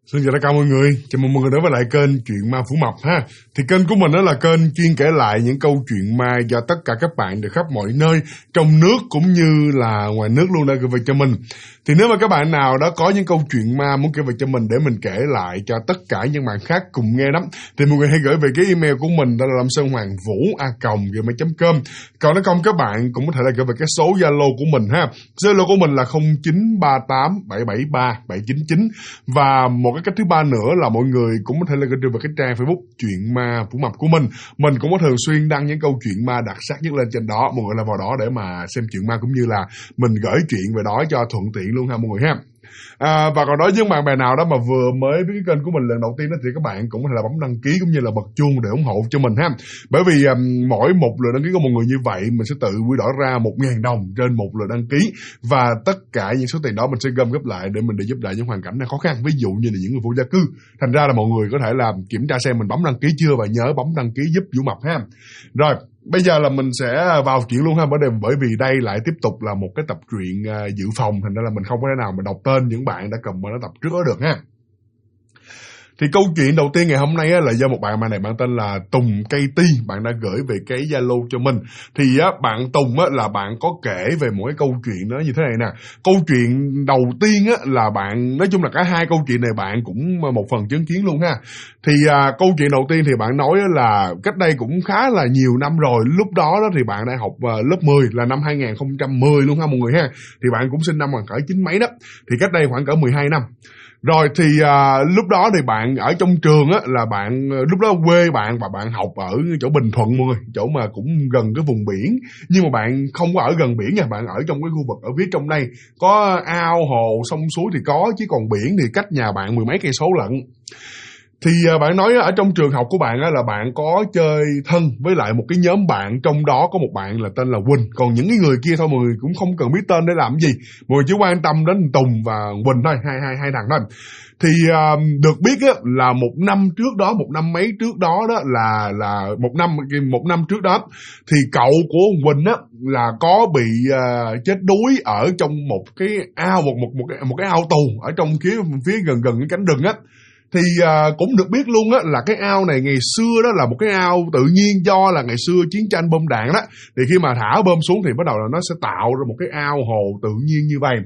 Xin chào tất cả mọi người, chào mừng mọi người đến với lại kênh Chuyện Ma Phủ Mập ha. Thì kênh của mình đó là kênh chuyên kể lại những câu chuyện ma do tất cả các bạn từ khắp mọi nơi, trong nước cũng như là ngoài nước luôn đã gửi về cho mình. Thì nếu mà các bạn nào đó có những câu chuyện ma muốn kể về cho mình để mình kể lại cho tất cả những bạn khác cùng nghe đó, thì mọi người hãy gửi về cái email của mình, đó là lamsonhoangvu@gmail.com. Còn nếu không, các bạn cũng có thể là gửi về cái số Zalo của mình ha. Zalo của mình là 0938773799. Và một cái cách thứ ba nữa là mọi người cũng có thể là gửi về cái trang Facebook Chuyện Ma Phủ Mập của mình. Mình cũng có thường xuyên đăng những câu chuyện ma đặc sắc nhất lên trên đó. Mọi người là vào đó để mà xem chuyện ma cũng như là mình gửi chuyện về đó cho thuận tiện luôn ha mọi người ha. Và còn đối với những bạn bè nào đó mà vừa mới biết cái kênh của mình lần đầu tiên đó, thì các bạn cũng có thể là bấm đăng ký cũng như là bật chuông để ủng hộ cho mình ha. Bởi vì mỗi một lượt đăng ký của mọi người như vậy, mình sẽ tự quy đổi ra 1.000 đồng trên một lượt đăng ký, và tất cả những số tiền đó mình sẽ gom góp lại để mình để giúp đỡ những hoàn cảnh này khó khăn, ví dụ như là những người vô gia cư. Thành ra là mọi người có thể là kiểm tra xem mình bấm đăng ký chưa và nhớ bấm đăng ký giúp Vũ Mập ha. Rồi bây giờ là mình sẽ vào chuyện luôn ha, bởi vì đây lại tiếp tục là một cái tập truyện dự phòng, thành ra là mình không có thể nào mà đọc tên những bạn đã comment ở tập trước đó được ha. Thì câu chuyện đầu tiên ngày hôm nay là do một bạn này, bạn tên là Tùng Cây Ti, bạn đã gửi về cái Zalo cho mình. Thì bạn Tùng là bạn có kể về một cái câu chuyện đó như thế này nè. Câu chuyện đầu tiên là bạn, nói chung là cả hai câu chuyện này bạn cũng một phần chứng kiến luôn ha. Thì câu chuyện đầu tiên thì bạn nói là cách đây cũng khá là nhiều năm rồi. Lúc đó thì bạn đang học lớp 10, là năm 2010 luôn ha mọi người ha. Thì bạn cũng sinh năm khoảng cỡ 9 mấy đó. Thì cách đây khoảng cỡ 12 năm. Rồi thì lúc đó thì bạn ở trong trường là bạn lúc đó quê bạn và bạn học ở chỗ Bình Thuận mọi người, chỗ mà cũng gần cái vùng biển, nhưng mà bạn không có ở gần biển nha, bạn ở trong cái khu vực ở phía trong đây, có ao hồ sông suối thì có, chứ còn biển thì cách nhà bạn 10 mấy cây số lận. Thì bạn nói ở trong trường học của bạn là bạn có chơi thân với lại một cái nhóm bạn, trong đó có một bạn là tên là Quỳnh, còn những cái người kia thôi mọi người cũng không cần biết tên để làm gì, mọi người chỉ quan tâm đến Tùng và Quỳnh thôi, hai thằng thôi. Thì được biết là một năm trước đó, một năm mấy trước đó là một năm trước đó thì cậu của Quỳnh là có bị chết đuối ở trong một cái ao, một cái ao tù ở trong phía gần cái cánh rừng á. Thì cũng được biết luôn là cái ao này ngày xưa đó là một cái ao tự nhiên, do là ngày xưa chiến tranh bom đạn đó, thì khi mà thả bom xuống thì bắt đầu là nó sẽ tạo ra một cái ao hồ tự nhiên như vậy.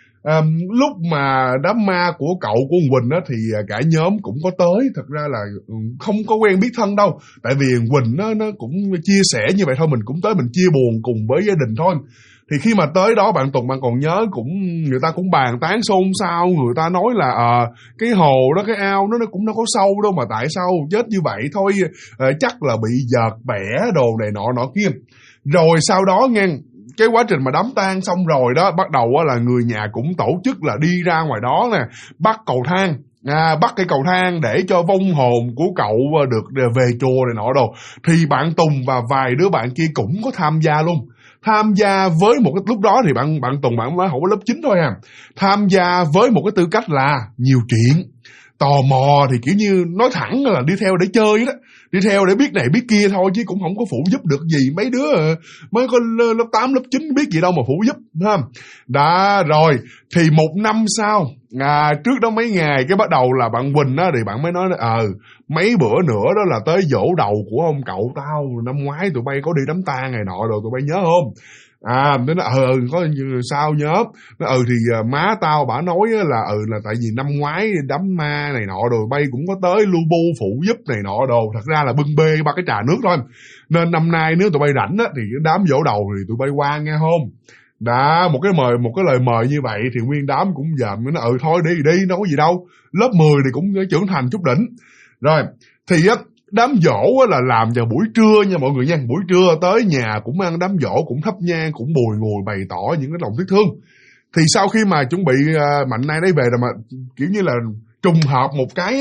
Lúc mà đám ma của cậu của Quỳnh thì cả nhóm cũng có tới, thật ra là không có quen biết thân đâu, tại vì Quỳnh nó cũng chia sẻ như vậy thôi, mình cũng tới mình chia buồn cùng với gia đình thôi. Thì khi mà tới đó, bạn Tùng bạn còn nhớ, người ta cũng bàn tán xôn xao, người ta nói là cái hồ đó, cái ao nó cũng đâu có sâu đâu mà tại sao chết như vậy thôi, chắc là bị dợt bẻ đồ này nọ kia. Rồi sau đó nghe cái quá trình mà đám tang xong rồi đó, bắt đầu là người nhà cũng tổ chức là đi ra ngoài đó nè, bắt cầu thang, bắt cái cầu thang để cho vong hồn của cậu được về chùa này nọ đồ. Thì bạn Tùng và vài đứa bạn kia cũng có tham gia luôn. Tham gia với một cái, lúc đó thì bạn Tùng bạn mới học lớp 9 thôi à. Tham gia với một cái tư cách là nhiều chuyện, tò mò, thì kiểu như nói thẳng là đi theo để chơi đó, đi theo để biết này biết kia thôi, chứ cũng không có phụ giúp được gì. Mấy đứa mới có lớp 8, lớp 9 biết gì đâu mà phụ giúp ha. Đã rồi thì một năm sau, trước đó mấy ngày, cái bắt đầu là bạn Quỳnh thì bạn mới nói mấy bữa nữa đó là tới giỗ đầu của ông cậu tao, năm ngoái tụi bay có đi đám tang này nọ rồi, tụi bay nhớ không? Nó có sao nhớ. Nó thì má tao bả nói là tại vì năm ngoái đám ma này nọ rồi bay cũng có tới lu bu phụ giúp này nọ đồ, thật ra là bưng bê ba cái trà nước thôi, nên năm nay nếu tụi bay rảnh thì đám giỗ đầu thì tụi bay qua nghe không? Đã một cái lời mời như vậy thì nguyên đám cũng dòm, nó thôi đi đâu có gì đâu, lớp 10 thì cũng trưởng thành chút đỉnh. Rồi thì đám giỗ là làm vào buổi trưa nha mọi người nha, buổi trưa tới nhà cũng ăn đám giỗ, cũng thắp nhang, cũng bùi ngùi bày tỏ những cái lòng tiếc thương. Thì sau khi mà chuẩn bị Mạnh Nay đấy về rồi, mà kiểu như là trùng hợp một cái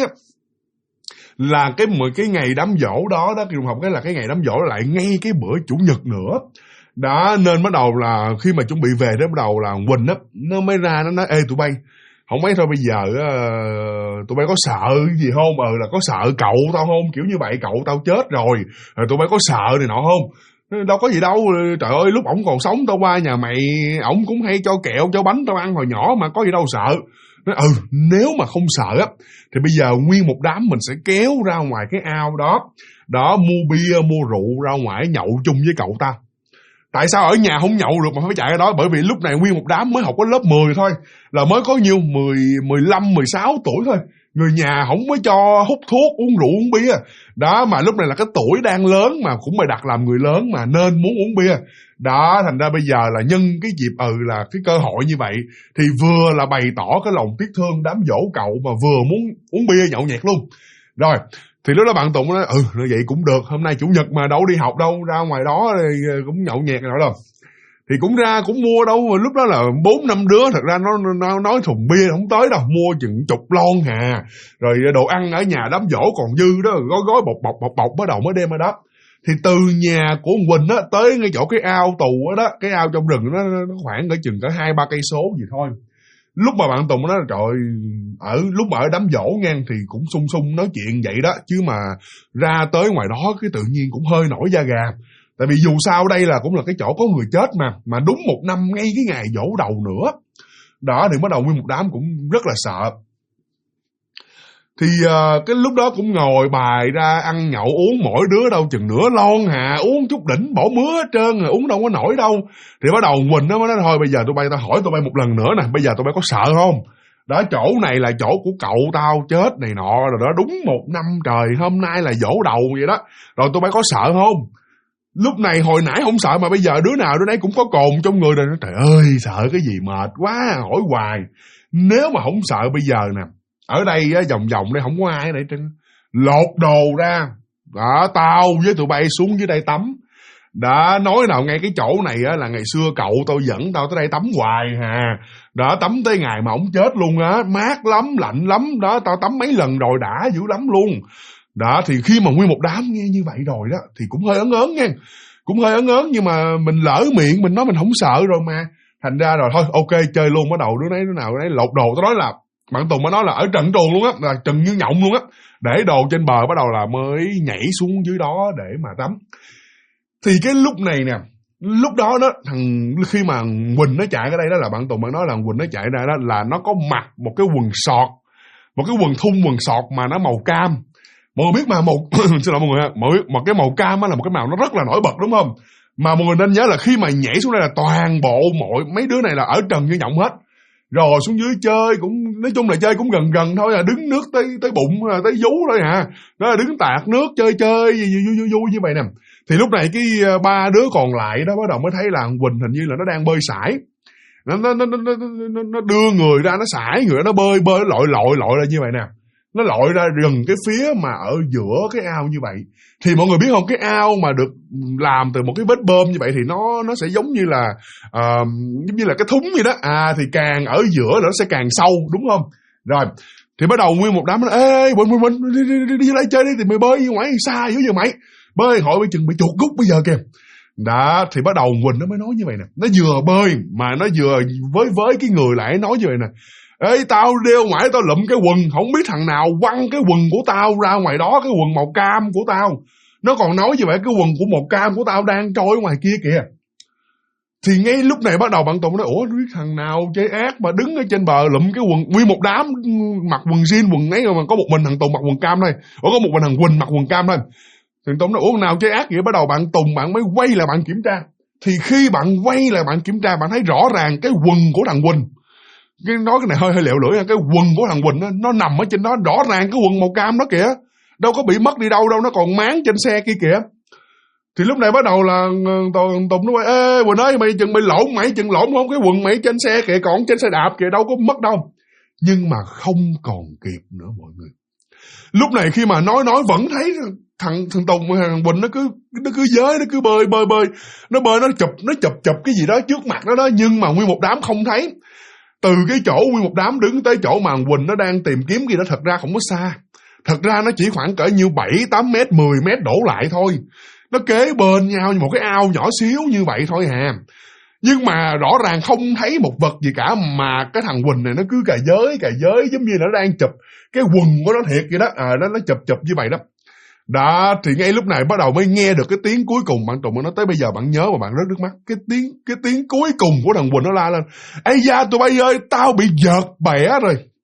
là cái ngày đám giỗ đó trùng hợp cái là cái ngày đám giỗ lại ngay cái bữa chủ nhật nữa đó, nên bắt đầu là khi mà chuẩn bị về đó, bắt đầu là Quỳnh nó mới ra, nó nói ê tụi bay, không mấy thôi bây giờ tụi bay có sợ gì không? Là có sợ cậu tao không? Kiểu như vậy, cậu tao chết rồi, tụi bay có sợ này nọ không? Đâu có gì đâu, trời ơi lúc ổng còn sống tao qua nhà mày, ổng cũng hay cho kẹo cho bánh tao ăn hồi nhỏ mà, có gì đâu sợ. Nói nếu mà không sợ á thì bây giờ nguyên một đám mình sẽ kéo ra ngoài cái ao đó, mua bia mua rượu ra ngoài nhậu chung với cậu ta. Tại sao ở nhà không nhậu được mà phải chạy ra đó? Bởi vì lúc này nguyên một đám mới học có lớp 10 thôi, là mới có nhiêu 15, 16 tuổi thôi. Người nhà không có cho hút thuốc, uống rượu, uống bia. Đó, mà lúc này là cái tuổi đang lớn mà cũng bày đặt làm người lớn mà nên muốn uống bia. Đó, thành ra bây giờ là nhân cái dịp là cái cơ hội như vậy thì vừa là bày tỏ cái lòng tiếc thương đám dỗ cậu mà vừa muốn uống bia nhậu nhẹt luôn. Rồi, thì lúc đó bạn Tùng nói vậy cũng được, hôm nay chủ nhật mà đâu đi học đâu, ra ngoài đó thì cũng nhậu nhẹt rồi đâu. Thì cũng ra cũng mua đâu, mà lúc đó là 4-5 đứa, thật ra nó nói thùng bia không tới đâu, mua chừng chục lon hà. Rồi đồ ăn ở nhà đám dỗ còn dư đó, gói bọc bắt đầu mới đem ở đó. Thì từ nhà của ông Quỳnh á tới ngay chỗ cái ao tù đó, cái ao trong rừng nó khoảng cỡ chừng 2-3 cây số gì thôi. Lúc mà bạn Tùng nói trời, lúc mà ở đám dỗ ngang thì cũng sung sung nói chuyện vậy đó, chứ mà ra tới ngoài đó cái tự nhiên cũng hơi nổi da gà. Tại vì dù sao đây là cũng là cái chỗ có người chết mà đúng một năm ngay cái ngày dỗ đầu nữa. Đó thì bắt đầu nguyên một đám cũng rất là sợ. Thì cái lúc đó cũng ngồi bài ra ăn nhậu uống, mỗi đứa đâu chừng nửa lon hà, uống chút đỉnh bỏ mứa hết trơn rồi, uống đâu có nổi đâu. Thì bắt đầu Quỳnh nó mới nói thôi bây giờ tao hỏi tụi bay một lần nữa nè, bây giờ tụi bay có sợ không? Đó, chỗ này là chỗ của cậu tao chết này nọ rồi đó, đúng một năm trời, hôm nay là dỗ đầu vậy đó. Rồi tụi bay có sợ không? Lúc này hồi nãy không sợ mà bây giờ đứa nào đứa nấy cũng có cồn trong người rồi. Trời ơi, sợ cái gì mệt quá, hỏi hoài. Nếu mà không sợ bây giờ nè, ở đây á, vòng đây không có ai ở đây trên, lột đồ ra đó, tao với tụi bay xuống dưới đây tắm. Đã nói nào ngay cái chỗ này á là ngày xưa cậu tao dẫn tao tới đây tắm hoài hà. Đó, tắm tới ngày mà ổng chết luôn á, mát lắm, lạnh lắm. Đó, tao tắm mấy lần rồi đã dữ lắm luôn. Đó, thì khi mà nguyên một đám nghe như vậy rồi đó thì cũng hơi ớn nha. Cũng hơi ớn nhưng mà mình lỡ miệng mình nói mình không sợ rồi mà. Thành ra rồi thôi ok chơi luôn, bắt đầu đứa nào đứa nấy lột đồ. Tao nói là bạn Tùng mới nói là ở trận truồng luôn á, là chừng như nhộng luôn á, để đồ trên bờ bắt đầu là mới nhảy xuống dưới đó để mà tắm. Thì cái lúc này nè, lúc đó khi mà Quỳnh nó chạy ra đây đó, là bạn Tùng mới nói là Quỳnh nó chạy ra đó là nó có mặc một cái quần sọt, một cái quần thun quần sọt mà nó màu cam. Mọi người biết mà xin lỗi mọi người, mọi người biết một cái màu cam á là một cái màu nó rất là nổi bật đúng không? Mà mọi người nên nhớ là khi mà nhảy xuống đây là toàn bộ mấy đứa này là ở trần như nhộng hết. Rồi xuống dưới chơi cũng, nói chung là chơi cũng gần thôi, là đứng nước tới bụng, tới vú thôi à. Đó là đứng tạt nước chơi vui như vậy nè. Thì lúc này cái ba đứa còn lại đó bắt đầu mới thấy là Quỳnh hình như là nó đang bơi sải. Nó đưa người ra, nó sải người, nó bơi lội ra như vậy nè. Nó lội ra gần cái phía mà ở giữa cái ao như vậy. Thì mọi người biết không, cái ao mà được làm từ một cái vết bơm như vậy thì nó sẽ giống như là cái thúng vậy đó. Thì càng ở giữa là nó sẽ càng sâu đúng không? Rồi thì bắt đầu nguyên một đám nó ê Quỳnh đi lại chơi đi, thì mày bơi ngoài xa dữ vậy mày, bơi hội bị chừng bị chuột rút bây giờ kìa. Đó thì bắt đầu Quỳnh nó mới nói như vậy nè, nó vừa bơi mà nó vừa với cái người lại nói như vậy nè. Ê, tao đeo ngoài tao lụm cái quần, không biết thằng nào quăng cái quần của tao ra ngoài đó, cái quần màu cam của tao. Nó còn nói như vậy, cái quần của màu cam của tao đang trôi ngoài kia kìa. Thì ngay lúc này bắt đầu bạn Tùng nói, ủa biết thằng nào chơi ác mà đứng ở trên bờ lụm cái quần, nguyên một đám mặc quần jean quần ấy mà có một mình thằng Tùng mặc quần cam thôi. Ủa có một mình thằng Quỳnh mặc quần cam thôi. Thằng Tùng nói, ủa nào chơi ác vậy? Bắt đầu bạn Tùng bạn mới quay lại bạn kiểm tra. Thì khi bạn quay lại bạn kiểm tra, bạn thấy rõ ràng cái quần của thằng Quỳnh, nói cái này hơi lẹo lưỡi, cái quần của thằng Quỳnh nó nằm ở trên đó, rõ ràng cái quần màu cam đó kìa, đâu có bị mất đi đâu, nó còn máng trên xe kia kìa. Thì lúc này bắt đầu là Tùng nói, ê Quỳnh ơi, mày chừng lộn không, cái quần mày trên xe kìa, còn trên xe đạp kìa, đâu có mất đâu. Nhưng mà không còn kịp nữa mọi người. Lúc này khi mà nói vẫn thấy thằng Tùng thằng Quỳnh nó cứ giới, nó cứ bơi, nó bơi nó chụp cái gì đó trước mặt nó đó, nhưng mà nguyên một đám không thấy. Từ cái chỗ nguyên một đám đứng tới chỗ mà Quỳnh nó đang tìm kiếm gì đó thật ra không có xa. Thật ra nó chỉ khoảng cỡ như 7-8 mét, 10 mét đổ lại thôi. Nó kế bên nhau như một cái ao nhỏ xíu như vậy thôi hà. Nhưng mà rõ ràng không thấy một vật gì cả, mà cái thằng Quỳnh này nó cứ cà giới giống như nó đang chụp cái quần của nó thiệt vậy đó. Nó chụp như vậy đó. Đó, thì ngay lúc này bắt đầu mới nghe được cái tiếng cuối cùng. Bạn Tùng nó tới bây giờ bạn nhớ mà bạn rớt nước mắt. Cái tiếng cuối cùng của thằng Quỳnh nó la lên, ây da tụi bay ơi, tao bị giật bẻ rồi.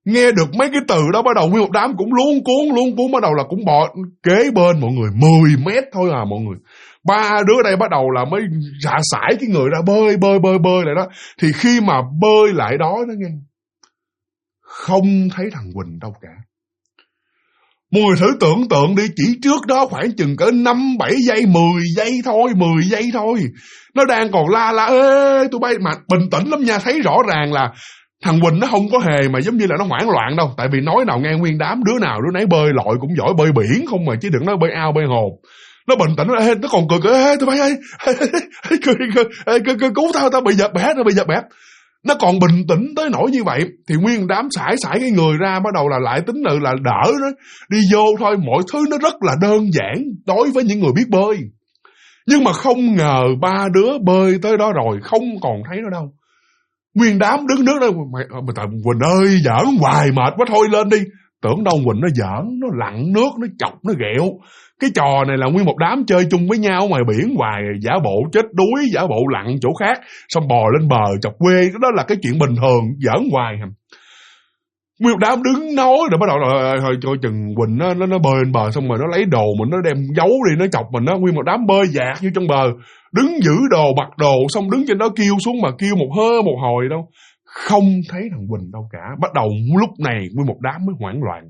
Nghe được mấy cái từ đó bắt đầu nguyên một đám cũng luống cuốn, bắt đầu là cũng bò kế bên mọi người 10 mét thôi à mọi người. Ba đứa đây bắt đầu là mới rạ sải cái người ra bơi lại đó. Thì khi mà bơi lại đó nó nghe, không thấy thằng Quỳnh đâu cả. Mọi người thử tưởng tượng đi, chỉ trước đó khoảng chừng cỡ 5-7 giây, 10 giây thôi. Nó đang còn la ê tụi bay, mà bình tĩnh lắm nha, thấy rõ ràng là thằng Quỳnh nó không có hề mà giống như là nó hoảng loạn đâu. Tại vì nói nào nghe nguyên đám đứa nào đứa nấy bơi lội cũng giỏi bơi biển không mà, chứ đừng nói bơi ao bơi hồ. Nó bình tĩnh, nó còn cười ê tụi bay ơi, cứu tao bị giật bẻ. Nó còn bình tĩnh tới nỗi như vậy thì nguyên đám sải cái người ra, bắt đầu là lại tính là đỡ nó đi vô thôi. Mọi thứ nó rất là đơn giản đối với những người biết bơi. Nhưng mà không ngờ ba đứa bơi tới đó rồi không còn thấy nó đâu. Nguyên đám đứng nước đó, mày Quỳnh ơi giỡn hoài mệt quá thôi lên đi. Tưởng đâu Quỳnh nó giỡn, nó lặn nước, nó chọc, nó ghẹo. Cái trò này là nguyên một đám chơi chung với nhau ngoài biển hoài, giả bộ chết đuối, giả bộ lặn chỗ khác, xong bò lên bờ chọc quê. Đó là cái chuyện bình thường, giỡn hoài. Nguyên một đám đứng nói rồi bắt đầu là thôi coi chừng Quỳnh nó bơi lên bờ, xong rồi nó lấy đồ mình nó đem giấu đi, nó chọc mình. Nguyên một đám bơi dạt như trong bờ, đứng giữ đồ bặt đồ, xong đứng trên đó kêu xuống mà kêu một hồi đâu, không thấy thằng Quỳnh đâu cả. Bắt đầu lúc này nguyên một đám mới hoảng loạn,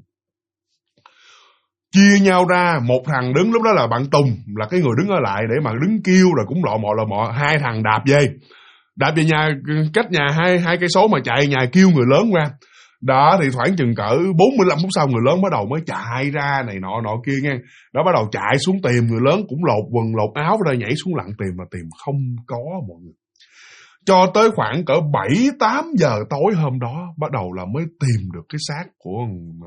chia nhau ra. Một thằng đứng lúc đó là bạn Tùng, là cái người đứng ở lại để mà đứng kêu, rồi cũng lọ mọ. Hai thằng đạp về nhà, cách nhà hai cây số mà chạy nhà kêu người lớn qua. Đó thì khoảng chừng cỡ 45 phút sau người lớn bắt đầu mới chạy ra này nọ kia nghe. Đó bắt đầu chạy xuống tìm, người lớn cũng lột quần lột áo rồi nhảy xuống lặn tìm, mà tìm không có mọi người. Cho tới khoảng cỡ 7-8 giờ tối hôm đó bắt đầu là mới tìm được cái xác của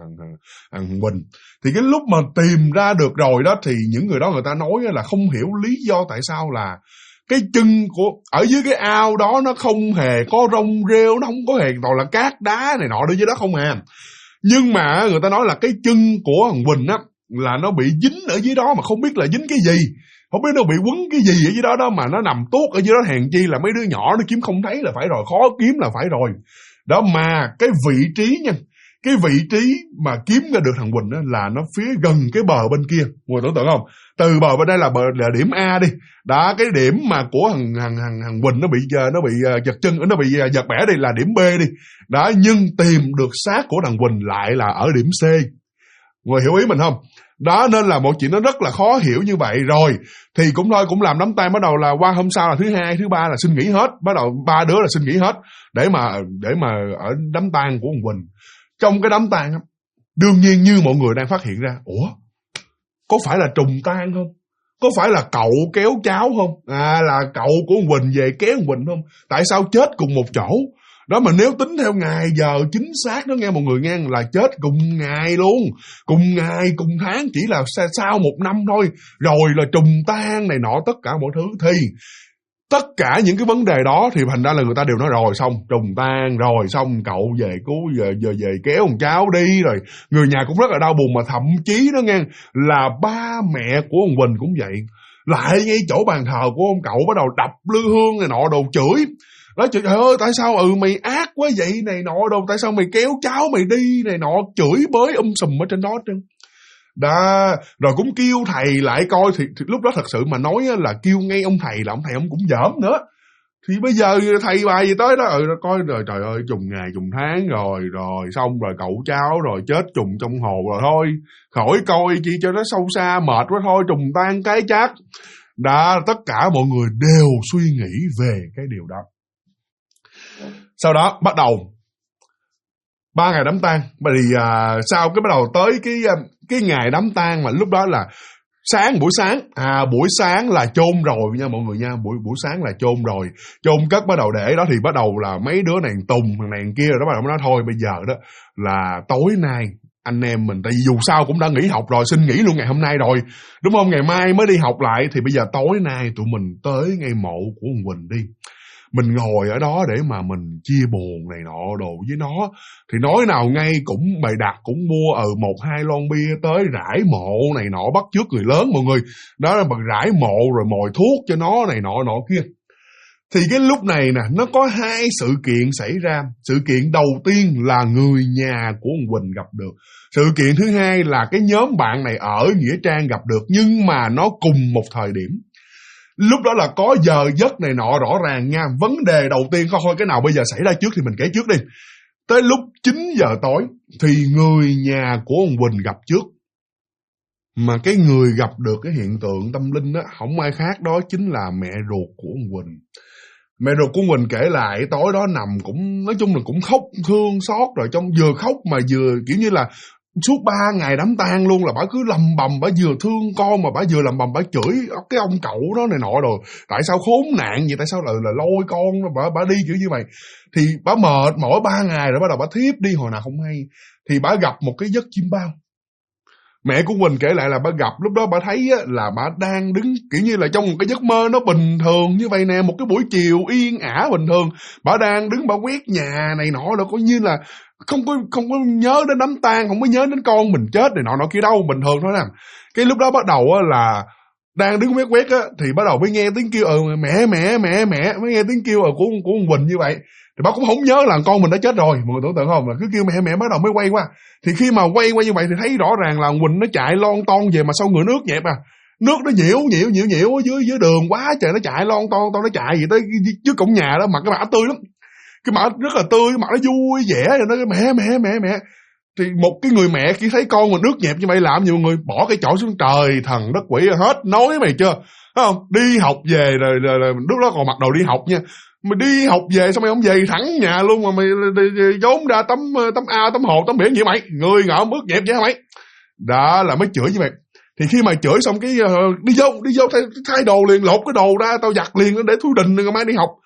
thằng Quỳnh. Thì cái lúc mà tìm ra được rồi đó thì những người đó người ta nói là không hiểu lý do tại sao là cái chân của ở dưới cái ao đó nó không hề có rong rêu, nó không có hề toàn là cát đá này nọ ở dưới đó không à. Nhưng mà người ta nói là cái chân của thằng Quỳnh á là nó bị dính ở dưới đó mà không biết là dính cái gì. Không biết nó bị quấn cái gì ở dưới đó mà nó nằm tuốt ở dưới đó, hèn chi là mấy đứa nhỏ nó kiếm không thấy là phải rồi, khó kiếm là phải rồi. Đó mà cái vị trí nha, cái vị trí mà kiếm ra được thằng Quỳnh đó là nó phía gần cái bờ bên kia. Mọi người tưởng tượng không? Từ bờ bên đây là điểm A đi. Đó, cái điểm mà của thằng Quỳnh nó bị giật chân, nó bị giật bẻ đi là điểm B đi. Đó, nhưng tìm được xác của thằng Quỳnh lại là ở điểm C. Mọi người hiểu ý mình không? Đó, nên là một chuyện nó rất là khó hiểu như vậy rồi. Thì cũng thôi, cũng làm đám tang. Bắt đầu là qua hôm sau là thứ hai, thứ ba là xin nghỉ hết. Bắt đầu ba đứa là xin nghỉ hết để mà ở đám tang của thằng Quỳnh. Trong cái đám tang, đương nhiên như mọi người đang phát hiện ra, ủa, có phải là trùng tang không? Có phải là cậu kéo cháu không? Là cậu của thằng Quỳnh về kéo thằng Quỳnh không? Tại sao chết cùng một chỗ? Đó, mà nếu tính theo ngày giờ chính xác đó nghe mọi người nghe, là chết cùng ngày luôn, cùng ngày cùng tháng, chỉ là sau 1 năm thôi, rồi là trùng tang này nọ tất cả mọi thứ. Thì tất cả những cái vấn đề đó thì thành ra là người ta đều nói rồi xong trùng tang rồi, xong cậu về cứu về kéo con cháu đi. Rồi người nhà cũng rất là đau buồn, mà thậm chí đó nghe là ba mẹ của ông Quỳnh cũng vậy, lại ngay chỗ bàn thờ của ông cậu bắt đầu đập lư hương này nọ đồ, chửi. Nói trời ơi tại sao mày ác quá vậy này nọ đâu, tại sao mày kéo cháu mày đi này nọ, chửi bới sùm ở trên đó trơn. Đó, rồi cũng kêu thầy lại coi. Thì lúc đó thật sự mà nói là kêu ngay ông thầy là ông thầy ông cũng giỡn nữa. Thì bây giờ thầy bài gì tới đó coi rồi, trời ơi trùng ngày trùng tháng rồi xong rồi cậu cháu rồi chết trùng trong hồ rồi thôi, khỏi coi chi cho nó sâu xa, mệt quá thôi, trùng tan cái chắc. Đó, tất cả mọi người đều suy nghĩ về cái điều đó. Sau đó bắt đầu 3 ngày đám tang. Thì sau cái bắt đầu tới cái ngày đám tang mà lúc đó là buổi sáng là chôn rồi nha mọi người nha. Buổi sáng là chôn rồi, chôn cất bắt đầu để đó. Thì bắt đầu là mấy đứa này Tùng thằng này kia rồi đó, bắt đầu nói thôi bây giờ đó là tối nay anh em mình, tại vì dù sao cũng đã nghỉ học rồi, xin nghỉ luôn ngày hôm nay rồi đúng không, ngày mai mới đi học lại. Thì bây giờ tối nay tụi mình tới ngay mộ của ông Quỳnh đi, mình ngồi ở đó để mà mình chia buồn này nọ đồ với nó. Thì nói nào ngay cũng bày đặt, cũng mua 1-2 lon bia tới rải mộ này nọ, bắt chước người lớn mọi người. Đó là bằng rải mộ rồi mồi thuốc cho nó này nọ kia. Thì cái lúc này nè, nó có hai sự kiện xảy ra. Sự kiện đầu tiên là người nhà của ông Quỳnh gặp được. Sự kiện thứ hai là cái nhóm bạn này ở Nghĩa Trang gặp được, nhưng mà nó cùng một thời điểm. Lúc đó là có giờ giấc này nọ rõ ràng nha. Vấn đề đầu tiên, thôi cái nào bây giờ xảy ra trước thì mình kể trước đi. Tới lúc 9 giờ tối thì người nhà của ông Quỳnh gặp trước. Mà cái người gặp được cái hiện tượng tâm linh đó không ai khác, đó chính là mẹ ruột của ông Quỳnh. Mẹ ruột của Quỳnh kể lại tối đó nằm cũng, nói chung là cũng khóc thương xót, rồi trong vừa khóc mà vừa kiểu như là suốt 3 ngày đám tang luôn là bà cứ lầm bầm, bà vừa thương con mà bà vừa lầm bầm, bà chửi cái ông cậu đó này nọ rồi. Tại sao khốn nạn vậy, tại sao là lôi con bà đi kiểu như vậy. Thì bà mệt mỏi 3 ngày rồi bắt đầu bà thiếp đi hồi nào không hay. Thì bà gặp một cái giấc chim bao. Mẹ của Quỳnh kể lại là bà gặp lúc đó bà thấy là bà đang đứng kiểu như là trong một cái giấc mơ nó bình thường như vậy nè, một cái buổi chiều yên ả bình thường, bà đang đứng bà quét nhà này nọ, rồi coi như là không có nhớ đến đám tang, không có nhớ đến con mình chết này nọ kia đâu, bình thường thôi nè. Cái lúc đó bắt đầu là đang đứng quét á, thì bắt đầu mới nghe tiếng kêu mẹ mới nghe tiếng kêu của ông Quỳnh như vậy. Thì bà cũng không nhớ là con mình đã chết rồi, mọi người tưởng tượng không, là cứ kêu mẹ bắt đầu mới quay qua. Thì khi mà quay qua như vậy thì thấy rõ ràng là Quỳnh nó chạy lon ton về mà sau người nước nhẹp à. Nước nó nhiễu ở dưới đường quá trời, nó chạy lon ton nó chạy gì tới trước cổng nhà đó, mặt cái mặt tươi lắm. Cái mặt rất là tươi, cái mặt nó vui vẻ, rồi nó mẹ. Thì một cái người mẹ khi thấy con mà nước nhẹp như vậy làm nhiều người bỏ cái chổi xuống, trời thần đất quỷ hết nói mày chưa, thấy không? Đi học về rồi lúc đó còn mặc đồ đi học nha. Mày đi học về xong mày không về thẳng nhà luôn mà mày trốn ra tắm ao tắm hồ tắm biển vậy mày, người ngợm bước nhẹp vậy hả mày? Đó là mới chửi như vậy. Thì khi mà chửi xong cái đi vô thay đồ liền, lột cái đồ ra tao giặt liền để Thúy Đình ngày mai đi học.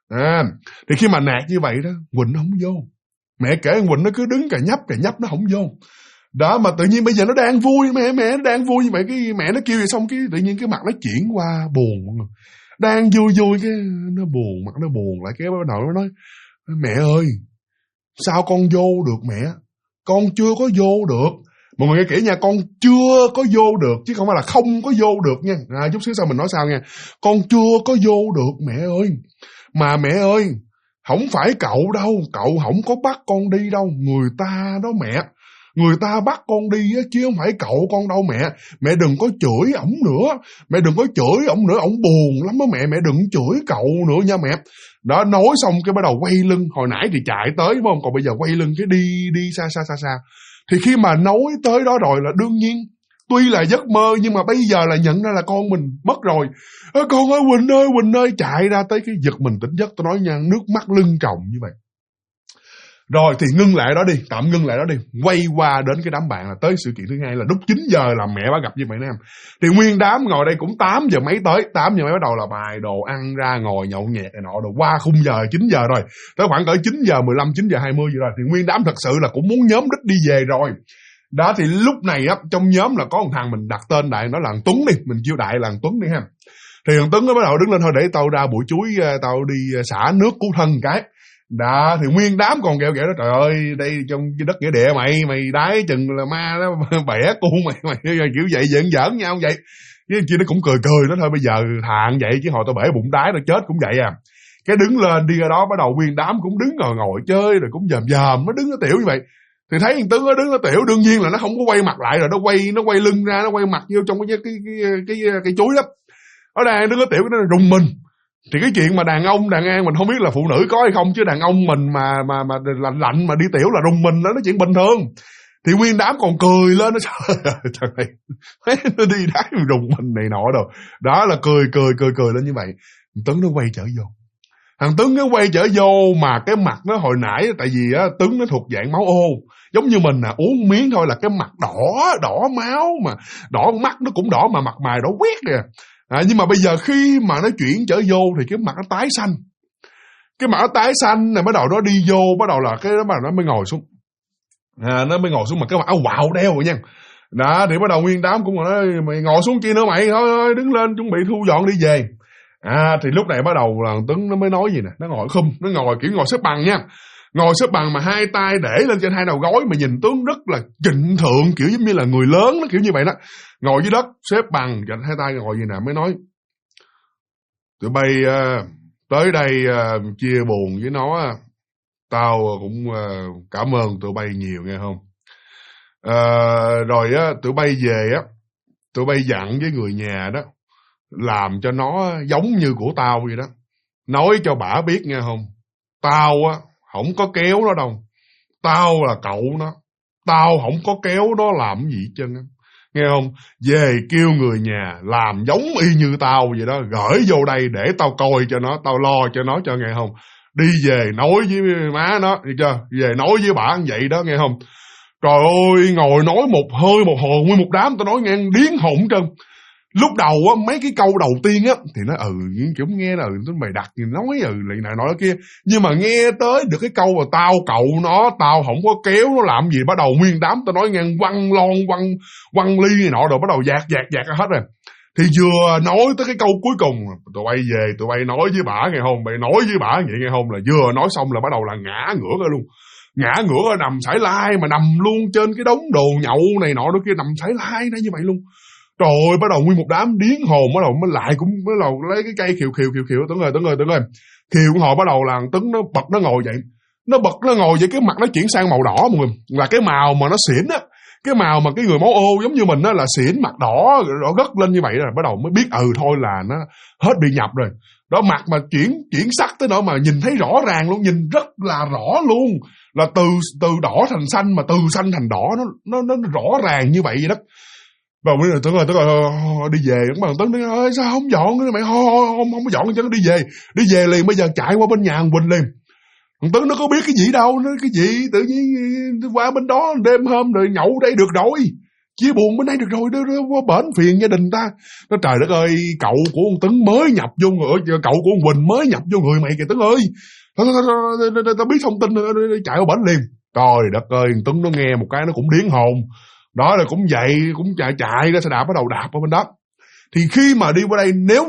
Thì khi mà nạt như vậy đó, Quỳnh nó không vô. Mẹ kể Quỳnh nó cứ đứng cà nhấp nó không vô. Đó mà tự nhiên bây giờ nó đang vui, mẹ nó đang vui như vậy, cái mẹ nó kêu vậy xong cái tự nhiên cái mặt nó chuyển qua buồn mọi người. Đang vui cái nó buồn, mặt nó buồn lại, cái bắt đầu nó nói mẹ ơi, sao con vô được mẹ? Con chưa có vô được. Mọi người nghe kỹ nha, con chưa có vô được chứ không phải là không có vô được nha. Chút xíu sau mình nói sao nha. Con chưa có vô được mẹ ơi. Mà mẹ ơi, không phải cậu đâu, cậu không có bắt con đi đâu, người ta đó mẹ. Người ta bắt con đi á, chứ không phải cậu con đâu mẹ. Mẹ đừng có chửi ổng nữa. Mẹ đừng có chửi ổng nữa, ổng buồn lắm đó mẹ. Mẹ đừng chửi cậu nữa nha mẹ. Đó, nói xong cái bắt đầu quay lưng. Hồi nãy thì chạy tới đúng không? Còn bây giờ quay lưng cái đi xa. Thì khi mà nói tới đó rồi là đương nhiên, tuy là giấc mơ nhưng mà bây giờ là nhận ra là con mình mất rồi. Con ơi Quỳnh ơi, chạy ra tới cái giật mình tỉnh giấc, tôi nói nha, nước mắt lưng tròng như vậy. Rồi thì ngưng lại đó đi, tạm ngưng lại đó đi. Quay qua đến cái đám bạn là tới sự kiện thứ hai là lúc 9 giờ là mẹ bà gặp như vậy nè em. Thì nguyên đám ngồi đây cũng 8 giờ mấy tới, 8 giờ mấy bắt đầu là bài đồ ăn ra ngồi nhậu nhẹt này nọ, rồi qua khung giờ 9 giờ rồi. Tới khoảng cỡ 9 giờ 15, 9 giờ 20 gì rồi thì nguyên đám thật sự là cũng muốn nhóm đích đi về rồi. Đó thì lúc này á, trong nhóm là có một thằng mình đặt tên đại nó là thằng Tuấn đi, mình kêu đại là thằng Tuấn đi ha. Thì thằng Tuấn nó bắt đầu đứng lên thôi để tao ra bụi chuối, tao đi xả nước cứu thân cái. Đó thì nguyên đám còn ghẹo đó, trời ơi đây trong đất nghĩa địa mày đái chừng là ma đó bẻ cu mày kiểu vậy giỡn nhau vậy. Cái kia nó cũng cười đó thôi, bây giờ thạng vậy chứ hồi tao bể bụng đái tao chết cũng vậy à. Cái đứng lên đi ra đó bắt đầu nguyên đám cũng đứng ngồi chơi rồi cũng dòm nó đứng nó tiểu như vậy. Thì thấy thằng Tuấn nó đứng nó tiểu, đương nhiên là nó không có quay mặt lại rồi, nó quay lưng ra, nó quay mặt vô trong cái chuối đó. Ở đây đứng nó tiểu nó rùng mình. Thì cái chuyện mà đàn ông đàn an mình không biết là phụ nữ có hay không, chứ đàn ông mình mà lạnh mà đi tiểu là rùng mình, đó là chuyện bình thường. Thì nguyên đám còn cười lên, nó trời ơi nó đi đá rùng mình này nọ đâu. Đó là cười lên như vậy. Tuấn nó quay trở vô. Thằng Tuấn nó quay trở vô mà cái mặt nó hồi nãy, tại vì á Tuấn nó thuộc dạng máu ô, giống như mình uống miếng thôi là cái mặt đỏ máu, mà đỏ mắt nó cũng đỏ mà mặt mày đỏ quét kìa. Nhưng mà bây giờ khi mà nó chuyển trở vô thì cái mặt nó tái xanh. Cái mặt nó tái xanh này bắt đầu nó đi vô, bắt đầu là cái đó mà nó mới ngồi xuống. Nó mới ngồi xuống mà cái mặt áo quạo đeo rồi nha. Đó thì bắt đầu nguyên đám cũng nói mày ngồi xuống kia nữa mày, thôi đứng lên chuẩn bị thu dọn đi về. Thì lúc này bắt đầu là Tuấn nó mới nói gì nè, nó ngồi nó ngồi kiểu ngồi xếp bằng nha. Ngồi xếp bằng mà hai tay để lên trên hai đầu gối, mà nhìn Tuấn rất là trịnh thượng, kiểu giống như là người lớn đó, kiểu như vậy đó. Ngồi dưới đất xếp bằng, hai tay ngồi gì nè, mới nói tới đây chia buồn với nó. Tao cũng cảm ơn tụi bay nhiều nghe không. Rồi á, tụi bay về á, tụi bay dặn với người nhà đó, làm cho nó giống như của tao vậy đó. Nói cho bả biết nghe không. Tao á, không có kéo nó đâu. Tao là cậu nó. Tao không có kéo nó làm gì hết trơn á. Nghe không? Về kêu người nhà làm giống y như tao vậy đó, gửi vô đây để tao coi cho nó, tao lo cho nó cho nghe không. Đi về nói với má nó, được chưa? Về nói với bả như vậy đó nghe không. Trời ơi, ngồi nói một hơi một hồn nguyên một đám, tao nói nghe điếng hồn trơn. Lúc đầu á, mấy cái câu đầu tiên á thì nó kiểu nghe là mày đặt nói lại này nói kia, nhưng mà nghe tới được cái câu mà tao cậu nó, tao không có kéo nó làm gì, bắt đầu nguyên đám tao nói nghe quăng ly này nọ rồi bắt đầu dạt hết rồi. Thì vừa nói tới cái câu cuối cùng, tụi bay về tụi bay nói với bả nghe không, mày nói với bả vậy nghe không, là vừa nói xong là bắt đầu là ngã ngửa ra luôn. Ngã ngửa ra nằm sải lai, mà nằm luôn trên cái đống đồ nhậu này nọ đó kia, nằm sải lai nó như vậy luôn. Trời ơi, bắt đầu nguyên một đám điếng hồn, bắt đầu mới lại cũng bắt đầu lấy cái cây khiều Tuấn ơi. Khiều hồi bắt đầu là Tuấn nó bật nó ngồi vậy. Nó bật nó ngồi vậy, cái mặt nó chuyển sang màu đỏ mọi người. Là cái màu mà nó xỉn á. Cái màu mà cái người máu ô giống như mình á là xỉn, mặt đỏ gất lên như vậy rồi. Bắt đầu mới biết thôi là nó hết bị nhập rồi. Đó, mặt mà chuyển sắc tới đó mà nhìn thấy rõ ràng luôn, nhìn rất là rõ luôn. Là từ đỏ thành xanh, mà từ xanh thành đỏ, nó rõ ràng như vậy đó. Và bây giờ Tuấn ơi đi về. Mà Tuấn nói ơi sao không dọn nữa mày, không có dọn cho nó đi về liền, bây giờ chạy qua bên nhà thằng Quỳnh liền. Thằng Tuấn nó có biết cái gì đâu, nó cái gì tự nhiên qua bên đó đêm hôm rồi nhậu đây được rồi, chia buồn bên đây được rồi, đưa qua bển phiền gia đình ta. Nó trời đất ơi, cậu của ông Tuấn mới nhập vô người, cậu của ông Quỳnh mới nhập vô người mày kìa Tuấn ơi. Tao biết thông tin chạy qua bển liền. Trời đất ơi, Tuấn nó nghe một cái nó cũng điếng hồn. Đó là cũng vậy, cũng chạy ra xe đạp, bắt đầu đạp ở bên đó. Thì khi mà đi qua đây, nếu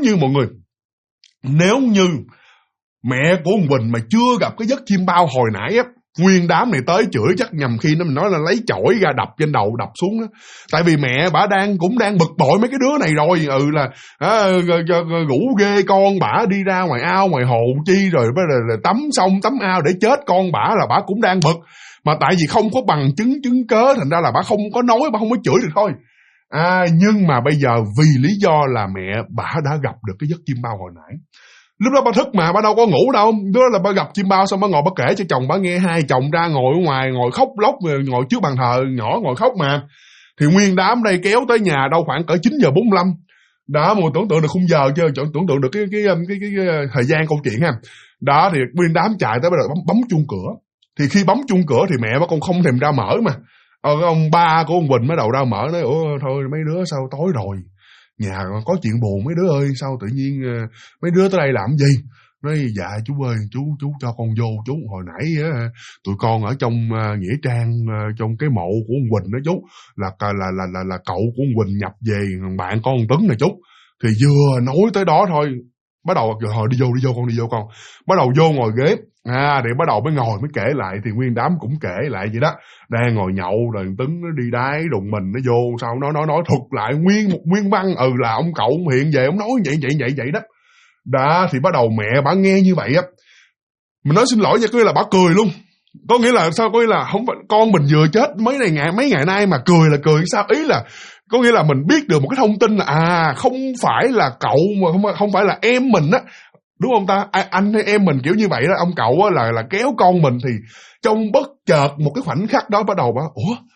như mẹ của ông Quỳnh mà chưa gặp cái giấc chim bao hồi nãy á, nguyên đám này tới chửi chắc nhầm khi nó mình nói là lấy chổi ra đập trên đầu đập xuống đó. Tại vì mẹ bả cũng đang bực bội mấy cái đứa này rồi, là ngủ ghê con bả đi ra ngoài ao ngoài hồ chi rồi là tắm xong tắm ao để chết con bả, là bả cũng đang bực. Mà tại vì không có bằng chứng cớ, thành ra là bả không có nói, bả không có chửi được thôi. Nhưng mà bây giờ vì lý do là mẹ bả đã gặp được cái giấc chim bao hồi nãy. Lúc đó bả thức mà, bả đâu có ngủ đâu. Đó là bả gặp chim bao xong bả ngồi bả kể cho chồng bả nghe, hai chồng ra ngồi ở ngoài, ngồi khóc lóc, ngồi trước bàn thờ nhỏ ngồi khóc mà. Thì nguyên đám đây kéo tới nhà đâu khoảng cỡ 9:45. Đó, mọi người tưởng tượng được khung giờ chưa, tưởng tượng được cái thời gian câu chuyện ha. Đó thì nguyên đám chạy tới bắt đầu bấm chuông cửa. Thì khi bấm chuông cửa thì mẹ bà con không thèm ra mở mà. Ông ba của ông Quỳnh mới đầu ra mở, nói thôi mấy đứa sao tối rồi, nhà có chuyện buồn mấy đứa ơi, sao tự nhiên mấy đứa tới đây làm gì. Nói dạ chú ơi, chú cho con vô chú, hồi nãy tụi con ở trong nghĩa trang, trong cái mộ của ông Quỳnh đó chú, là cậu của ông Quỳnh nhập về bạn con ông Tuấn này chú. Thì vừa nói tới đó thôi, bắt đầu đi vô con. Bắt đầu vô ngồi ghế. Thì bắt đầu mới ngồi mới kể lại, thì nguyên đám cũng kể lại vậy đó. Đang ngồi nhậu rồi Tuấn nó đi đái đùng mình nó vô, sau nói thuật lại nguyên một nguyên văn, là ông cậu ông hiện về ông nói vậy đó. Đó thì bắt đầu mẹ bà nghe như vậy á, mình nói xin lỗi nha, có nghĩa là bà cười luôn. Có nghĩa là sao? Có nghĩa là không phải con mình vừa chết mấy ngày nay mà cười sao? Ý là có nghĩa là mình biết được một cái thông tin là không phải là cậu mà không phải là em mình á, đúng không ta? Anh hay em mình kiểu như vậy đó, ông cậu á là kéo con mình. Thì trong bất chợt một cái khoảnh khắc đó bắt đầu bà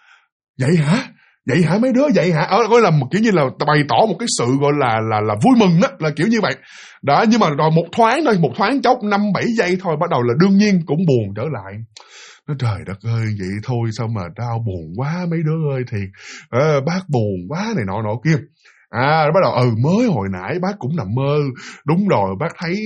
vậy hả mấy đứa, vậy hả? Gọi là kiểu như là bày tỏ một cái sự gọi là vui mừng đó, là kiểu như vậy đó. Nhưng mà rồi một thoáng chốc 5-7 giây thôi, bắt đầu là đương nhiên cũng buồn trở lại. Nó trời đất ơi, vậy thôi sao mà tao buồn quá mấy đứa ơi, thiệt bác buồn quá này nọ kia. Bắt đầu mới hồi nãy bác cũng nằm mơ, đúng rồi, bác thấy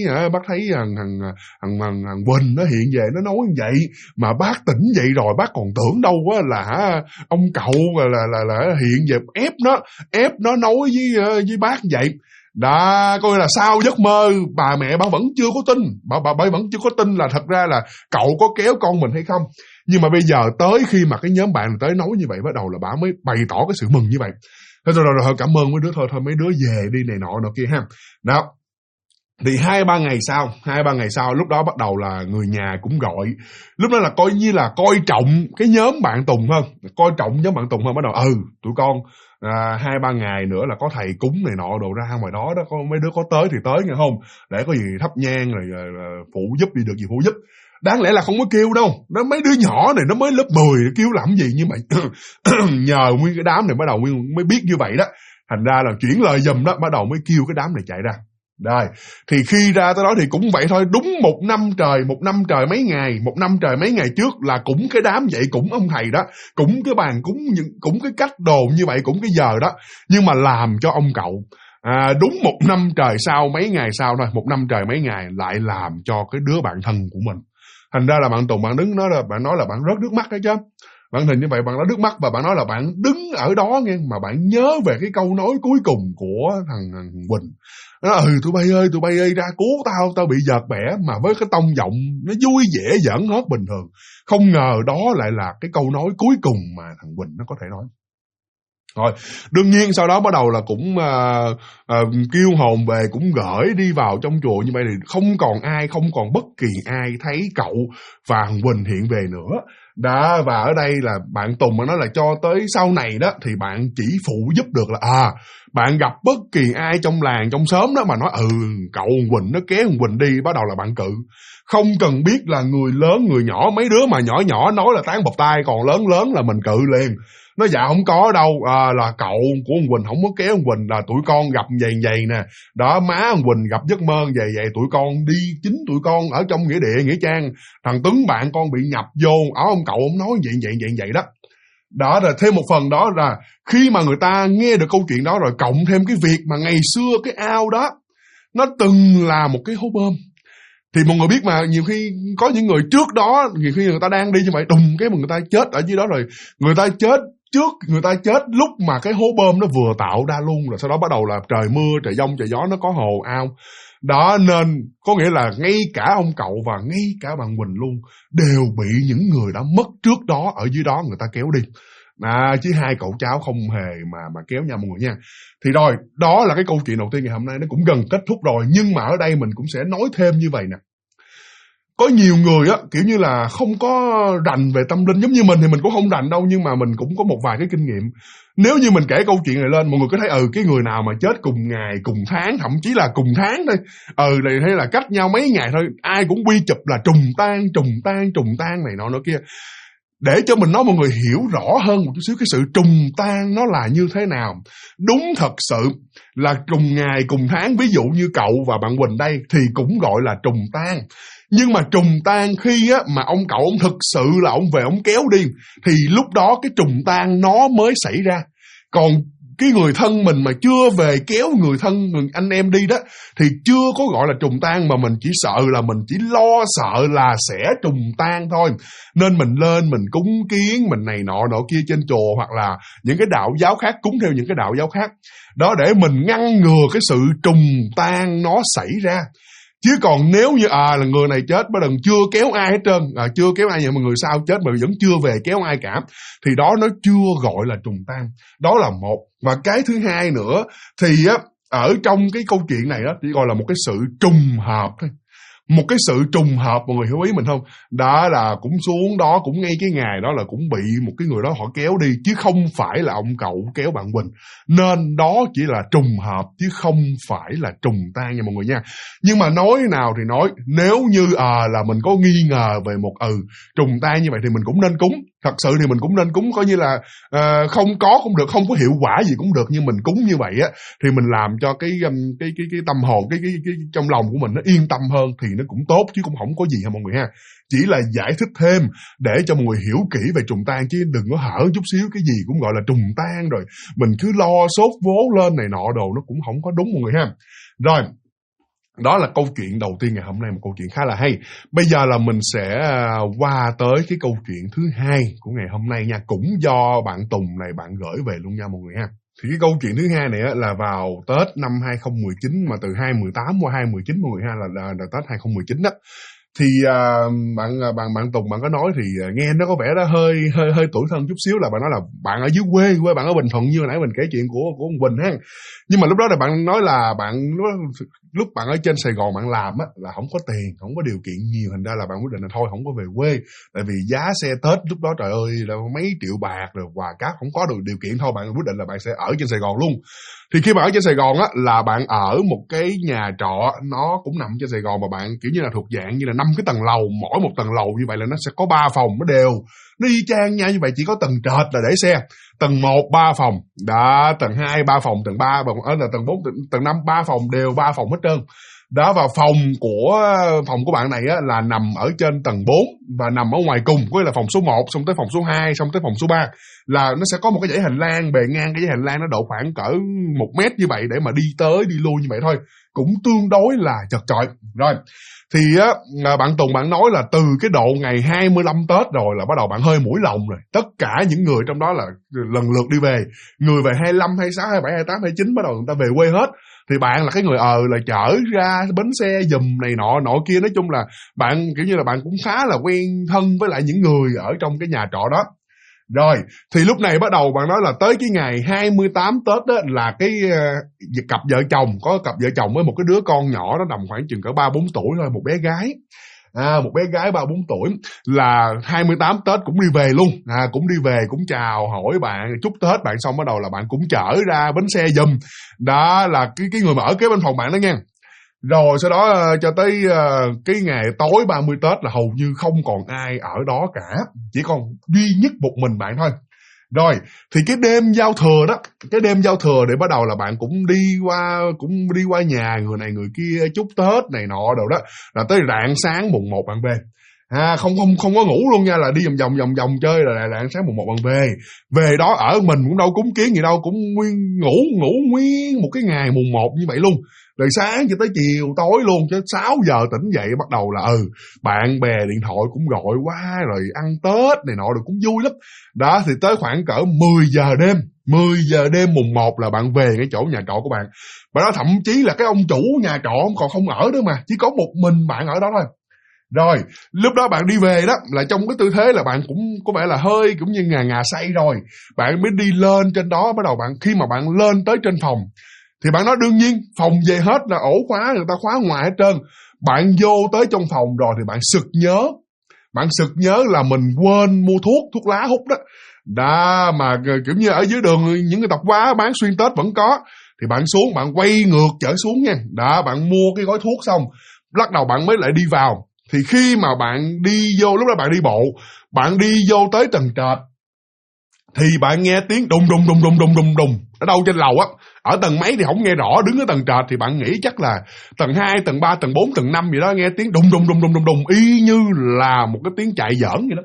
thằng Quỳnh nó hiện về nó nói như vậy, mà bác tỉnh dậy rồi bác còn tưởng đâu á là ông cậu là hiện về ép nó nói với bác vậy. Đó, coi là sau giấc mơ bà mẹ bà vẫn chưa có tin, bà vẫn chưa có tin là thật ra là cậu có kéo con mình hay không. Nhưng mà bây giờ tới khi mà cái nhóm bạn tới nói như vậy, bắt đầu là bà mới bày tỏ cái sự mừng như vậy. Thế rồi cảm ơn mấy đứa, thôi mấy đứa về đi này nọ kia ha. Đó. Thì 2-3 ngày sau lúc đó bắt đầu là người nhà cũng gọi. Lúc đó là coi như là coi trọng cái nhóm bạn Tùng hơn, coi trọng nhóm bạn Tùng hơn. Bắt đầu tụi con 2-3 ngày nữa là có thầy cúng này nọ đồ ra ngoài đó đó, có mấy đứa có tới thì tới nghe không, để có gì thắp nhang rồi phụ giúp đi, được gì phụ giúp. Đáng lẽ là không có kêu đâu, nó mấy đứa nhỏ này nó mới lớp 10 kêu làm gì như vậy. Nhờ nguyên cái đám này bắt đầu mới biết như vậy đó, thành ra là chuyển lời giùm đó, bắt đầu mới kêu cái đám này chạy ra. Rồi, thì khi ra tới đó thì cũng vậy thôi, đúng một năm trời mấy ngày trước là cũng cái đám vậy, cũng ông thầy đó, cũng cái bàn cũng cái cách đồ như vậy, cũng cái giờ đó, nhưng mà làm cho ông cậu đúng một năm trời sau, mấy ngày sau thôi, một năm trời mấy ngày lại làm cho cái đứa bạn thân của mình. Thành ra là bạn Tùng bạn đứng đó là bạn nói là bạn rớt nước mắt đó chứ. Bạn hình như vậy, bạn đã nước mắt và bạn nói là bạn đứng ở đó nghe, mà bạn nhớ về cái câu nói cuối cùng của thằng Quỳnh. Nó tụi bay ơi ra cứu tao bị giật bẻ, mà với cái tông giọng nó vui vẻ giỡn hót bình thường. Không ngờ đó lại là cái câu nói cuối cùng mà thằng Quỳnh nó có thể nói. Rồi, đương nhiên sau đó bắt đầu là cũng kêu hồn về, cũng gửi đi vào trong chùa. Như vậy thì không còn bất kỳ ai thấy cậu và thằng Quỳnh hiện về nữa. Đó, và ở đây là bạn Tùng mà nói là cho tới sau này đó thì bạn chỉ phụ giúp được là bạn gặp bất kỳ ai trong làng trong xóm đó mà nói cậu Quỳnh nó kéo Quỳnh đi, bắt đầu là bạn cự. Không cần biết là người lớn người nhỏ, mấy đứa mà nhỏ nói là tán bập tay, còn lớn là mình cự liền. Nó dạ không có đâu, là cậu của ông Quỳnh không có kéo ông Quỳnh, là tụi con gặp vậy nè. Đó, má ông Quỳnh gặp giấc mơ vậy, tụi con đi, chính tụi con ở trong nghĩa địa, nghĩa trang, thằng Tuấn bạn con bị nhập vô, ông cậu ông nói vậy đó. Đó là thêm một phần đó là khi mà người ta nghe được câu chuyện đó rồi, cộng thêm cái việc mà ngày xưa cái ao đó nó từng là một cái hố bơm. Thì mọi người biết mà, nhiều khi có những người trước đó, nhiều khi người ta đang đi như vậy, đùng cái mà người ta chết ở dưới đó rồi. Người ta chết lúc mà cái hố bơm nó vừa tạo ra luôn, rồi sau đó bắt đầu là trời mưa, trời giông, trời gió, nó có hồ ao. Đó, nên có nghĩa là ngay cả ông cậu và ngay cả bạn Quỳnh luôn đều bị những người đã mất trước đó ở dưới đó người ta kéo đi. Chứ hai cậu cháu không hề mà kéo nhau mọi người nha. Thì rồi, đó là cái câu chuyện đầu tiên ngày hôm nay, nó cũng gần kết thúc rồi. Nhưng mà ở đây mình cũng sẽ nói thêm như vậy nè. Có nhiều người á, kiểu như là không có rành về tâm linh giống như mình, thì mình cũng không rành đâu, nhưng mà mình cũng có một vài cái kinh nghiệm. Nếu như mình kể câu chuyện này lên, mọi người có thấy cái người nào mà chết cùng ngày, cùng tháng, thậm chí là cùng tháng thôi, này hay là cách nhau mấy ngày thôi, ai cũng quy chụp là trùng tan này nọ kia. Để cho mình nói mọi người hiểu rõ hơn một chút xíu cái sự trùng tan nó là như thế nào. Đúng thật sự là trùng ngày cùng tháng, ví dụ như cậu và bạn Quỳnh đây thì cũng gọi là trùng tan. Nhưng mà trùng tan khi mà ông cậu ông thực sự là ông về ông kéo đi, thì lúc đó cái trùng tan nó mới xảy ra. Còn cái người thân mình mà chưa về kéo người anh em đi đó thì chưa có gọi là trùng tan, mà mình chỉ sợ là mình chỉ lo sợ là sẽ trùng tan thôi. Nên mình lên mình cúng kiến, mình này nọ kia trên chùa, hoặc là những cái đạo giáo khác cúng theo những cái đạo giáo khác đó, để mình ngăn ngừa cái sự trùng tan nó xảy ra. Chứ còn nếu như là người này chết bắt đầu chưa kéo ai hết trơn, chưa kéo ai, nhưng mà người sau chết mà vẫn chưa về kéo ai cả, thì đó nó chưa gọi là trùng tan. Đó là một. Và cái thứ hai nữa thì ở trong cái câu chuyện này chỉ gọi là một cái sự trùng hợp thôi. Một cái sự trùng hợp, mọi người hiểu ý mình không? Đó là cũng xuống đó, cũng ngay cái ngày đó là cũng bị một cái người đó họ kéo đi, chứ không phải là ông cậu kéo bạn Quỳnh. Nên đó chỉ là trùng hợp, chứ không phải là trùng tan nha mọi người nha. Nhưng mà nói nào thì nói, nếu như là mình có nghi ngờ về một trùng tan như vậy thì mình cũng nên cúng. Thật sự thì mình cũng nên cúng, coi như là không có cũng được, không có hiệu quả gì cũng được, nhưng mình cúng như vậy thì mình làm cho cái tâm hồn, cái trong lòng của mình nó yên tâm hơn, thì nó cũng tốt, chứ cũng không có gì ha mọi người ha. Chỉ là giải thích thêm để cho mọi người hiểu kỹ về trùng tan, chứ đừng có hở chút xíu cái gì cũng gọi là trùng tan rồi mình cứ lo sốt vố lên này nọ đồ, nó cũng không có đúng mọi người ha. Rồi, đó là câu chuyện đầu tiên ngày hôm nay, một câu chuyện khá là hay. Bây giờ là mình sẽ qua tới cái câu chuyện thứ hai của ngày hôm nay nha. Cũng do bạn Tùng này bạn gửi về luôn nha mọi người ha. Thì cái câu chuyện thứ hai này là vào Tết năm 2019, mà từ 2018 qua 2019 mọi người ha, là Tết 2019 đó. Thì bạn Tùng bạn có nói thì nghe nó có vẻ đó hơi tuổi thân chút xíu, là bạn nói là bạn ở dưới quê bạn ở Bình Thuận, như hồi nãy mình kể chuyện của ông Quỳnh ha. Nhưng mà lúc đó là bạn nói là bạn lúc bạn ở trên Sài Gòn bạn làm á là không có tiền, không có điều kiện nhiều, thành ra là bạn quyết định là thôi không có về quê, tại vì giá xe Tết lúc đó trời ơi là mấy triệu bạc rồi quà cáp, không có được điều kiện, thôi bạn quyết định là bạn sẽ ở trên Sài Gòn luôn. Thì khi bạn ở trên Sài Gòn á là bạn ở một cái nhà trọ, nó cũng nằm trên Sài Gòn, mà bạn kiểu như là thuộc dạng như là 5 cái tầng lầu, mỗi một tầng lầu như vậy là nó sẽ có 3 phòng, nó y chang nhau như vậy, chỉ có tầng trệt là để xe. Tầng 1 3 phòng, đó, tầng 2 3 phòng, tầng 3 là tầng 4, tầng 5 3 phòng, đều 3 phòng hết trơn. Đó, và phòng của bạn này á là nằm ở trên tầng 4 và nằm ở ngoài cùng, có nghĩa là phòng số 1 xong tới phòng số 2 xong tới phòng số 3 là nó sẽ có một cái dãy hành lang, bề ngang cái dãy hành lang nó độ khoảng cỡ 1 mét như vậy để mà đi tới đi lui như vậy thôi, cũng tương đối là chật chội. Rồi thì á, bạn Tùng bạn nói là từ cái độ ngày 25 Tết rồi là bắt đầu bạn hơi mũi lòng rồi. Tất cả những người trong đó là lần lượt đi về. Người về 25, 26, 27, 28, 29 bắt đầu người ta về quê hết. Thì bạn là cái người là chở ra bến xe giùm này nọ kia. Nói chung là bạn kiểu như là bạn cũng khá là quen thân với lại những người ở trong cái nhà trọ đó. Rồi, thì lúc này bắt đầu bạn nói là tới cái ngày 28 Tết đó là cái cặp vợ chồng, có cặp vợ chồng với một cái đứa con nhỏ, nó nằm khoảng chừng cỡ 3-4 tuổi thôi, một bé gái. Một bé gái 3-4 tuổi là 28 Tết cũng đi về luôn. Cũng đi về, cũng chào hỏi bạn, chúc Tết bạn, xong bắt đầu là bạn cũng chở ra bến xe giùm. Đó là cái người mà ở kế bên phòng bạn đó nha. Rồi sau đó cho tới cái ngày tối 30 Tết là hầu như không còn ai ở đó cả, chỉ còn duy nhất một mình bạn thôi. Rồi thì cái đêm giao thừa đó, cái đêm giao thừa để bắt đầu là bạn cũng đi qua nhà người này người kia chúc Tết này nọ đồ đó, là tới rạng sáng mùng 1 bạn về. Không có ngủ luôn nha, là đi vòng chơi rồi rạng sáng mùng 1 bạn về. Về đó ở mình cũng đâu cúng kiến gì đâu, cũng ngủ nguyên một cái ngày mùng 1 như vậy luôn. Rồi sáng cho tới chiều tối luôn, chứ 6 giờ tỉnh dậy bắt đầu là bạn bè điện thoại cũng gọi quá, rồi ăn Tết này nọ rồi cũng vui lắm. Đó thì tới khoảng cỡ 10 giờ đêm mùng 1 là bạn về cái chỗ nhà trọ của bạn. Và đó thậm chí là cái ông chủ nhà trọ còn không ở nữa mà, chỉ có một mình bạn ở đó thôi. Rồi, lúc đó bạn đi về đó là trong cái tư thế là bạn cũng có vẻ là hơi cũng như ngà say rồi. Bạn mới đi lên trên đó, bắt đầu khi mà bạn lên tới trên phòng thì bạn nói đương nhiên phòng về hết là ổ khóa, người ta khóa ngoài hết trơn. Bạn vô tới trong phòng rồi thì bạn sực nhớ là mình quên mua thuốc lá hút đó. Đó mà kiểu như ở dưới đường những người tạp hóa bán xuyên Tết vẫn có. Thì bạn xuống, bạn quay ngược trở xuống nha. Đó, bạn mua cái gói thuốc xong, bắt đầu bạn mới lại đi vào. Thì khi mà bạn đi vô, lúc đó bạn đi bộ, bạn đi vô tới tầng trệt thì bạn nghe tiếng đùng ở đâu trên lầu á. Ở tầng mấy thì không nghe rõ, đứng ở tầng trệt thì bạn nghĩ chắc là tầng 2, tầng 3, tầng 4, tầng 5 gì đó, nghe tiếng đùng y như là một cái tiếng chạy giỡn vậy đó.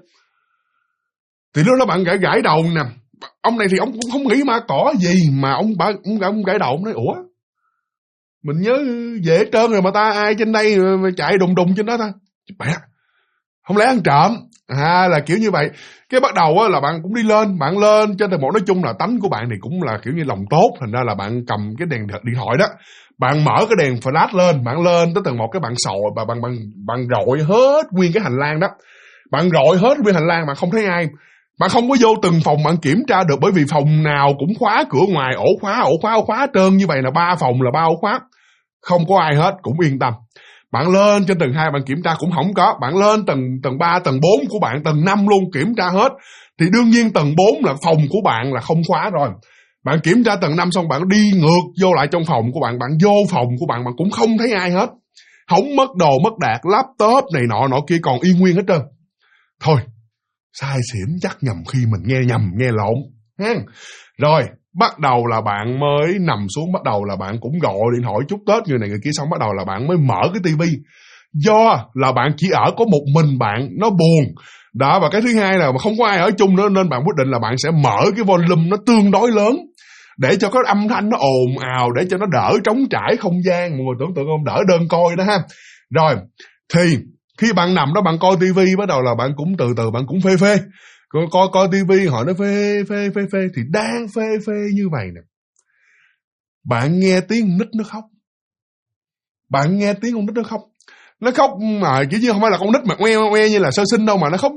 Thì lúc đó bạn gãi đầu nè. Ông này thì ông cũng không nghĩ ma cỏ gì mà ông gãi đầu, ông nói ủa, mình nhớ về hết trơn rồi mà ta, ai trên đây mà chạy đùng trên đó ta? Mẹ, không lẽ ăn trộm? Là kiểu như vậy. Cái bắt đầu á là bạn cũng đi lên, bạn lên trên tầng 1. Nói chung là tánh của bạn thì cũng là kiểu như lòng tốt, thành ra là bạn cầm cái đèn điện thoại đó, bạn mở cái đèn flash lên, bạn lên tới tầng 1 cái bạn soi và bạn rọi hết nguyên cái hành lang đó. Bạn rọi hết nguyên hành lang, bạn không thấy ai. Bạn không có vô từng phòng bạn kiểm tra được, bởi vì phòng nào cũng khóa cửa ngoài, ổ khóa trơn như vậy, là 3 phòng là 3 ổ khóa. Không có ai hết, cũng yên tâm. Bạn lên trên tầng 2 bạn kiểm tra cũng không có. Bạn lên tầng 3, tầng 4 của bạn, tầng 5 luôn kiểm tra hết. Thì đương nhiên tầng 4 là phòng của bạn là không khóa rồi. Bạn kiểm tra tầng 5 xong bạn đi ngược vô lại trong phòng của bạn, bạn vô phòng của bạn, bạn cũng không thấy ai hết. Không mất đồ mất đạc, laptop này nọ kia còn y nguyên hết trơn. Thôi, sai xỉn chắc nhầm khi mình nghe nhầm, nghe lộn. Rồi, bắt đầu là bạn mới nằm xuống, bắt đầu là bạn cũng gọi điện thoại chúc Tết người này người kia, xong bắt đầu là bạn mới mở cái tivi. Do là bạn chỉ ở có một mình bạn, nó buồn. Đó, và cái thứ hai là không có ai ở chung nữa, nên bạn quyết định là bạn sẽ mở cái volume nó tương đối lớn để cho cái âm thanh nó ồn ào, để cho nó đỡ trống trải không gian. Mọi người tưởng tượng không, đỡ đơn coi đó ha. Rồi, thì khi bạn nằm đó bạn coi tivi, bắt đầu là bạn cũng từ từ bạn cũng phê. Coi tivi họ nói phê thì đang phê như vậy nè. Bạn nghe tiếng nít nó khóc. Nó khóc mà kiểu như không phải là con nít mà oe như là sơ sinh đâu, mà nó khóc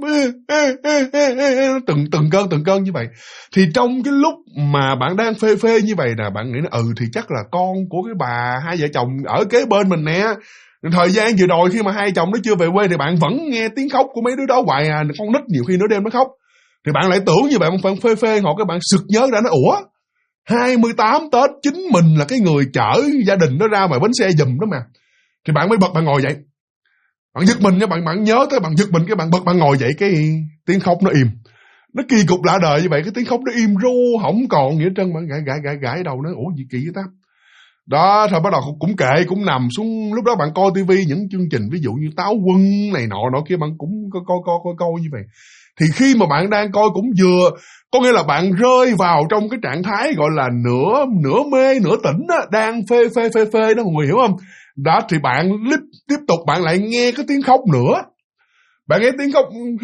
từng cơn như vậy. Thì trong cái lúc mà bạn đang phê như vậy nè, bạn nghĩ thì chắc là con của cái bà hai vợ chồng ở kế bên mình nè. Thời gian vừa rồi khi mà hai chồng nó chưa về quê thì bạn vẫn nghe tiếng khóc của mấy đứa đó hoài à. Con nít nhiều khi nửa đêm nó khóc, thì bạn lại tưởng như vậy, bạn phê họ, các bạn sực nhớ ra nó 28 Tết chính mình là cái người chở gia đình nó ra ngoài bến xe giùm đó mà. Thì bạn mới bật, bạn ngồi dậy, bạn giật mình nha, bạn nhớ tới, bạn giật mình cái bạn bật, bạn ngồi dậy, cái tiếng khóc nó im. Nó kỳ cục lạ đời như vậy, cái tiếng khóc nó im ru, không còn gì hết trơn. Bạn gãi đầu nó gì kỳ vậy ta. Đó, thôi bắt đầu cũng kệ, cũng nằm xuống. Lúc đó bạn coi tivi những chương trình ví dụ như Táo Quân này nọ kia, bạn cũng coi như vậy. Thì khi mà bạn đang coi cũng vừa, có nghĩa là bạn rơi vào trong cái trạng thái gọi là nửa mê nửa tỉnh đó, đang phê đó, mọi người hiểu không? Đó, thì bạn tiếp tục bạn lại nghe cái tiếng khóc nữa. Bạn nghe tiếng khóc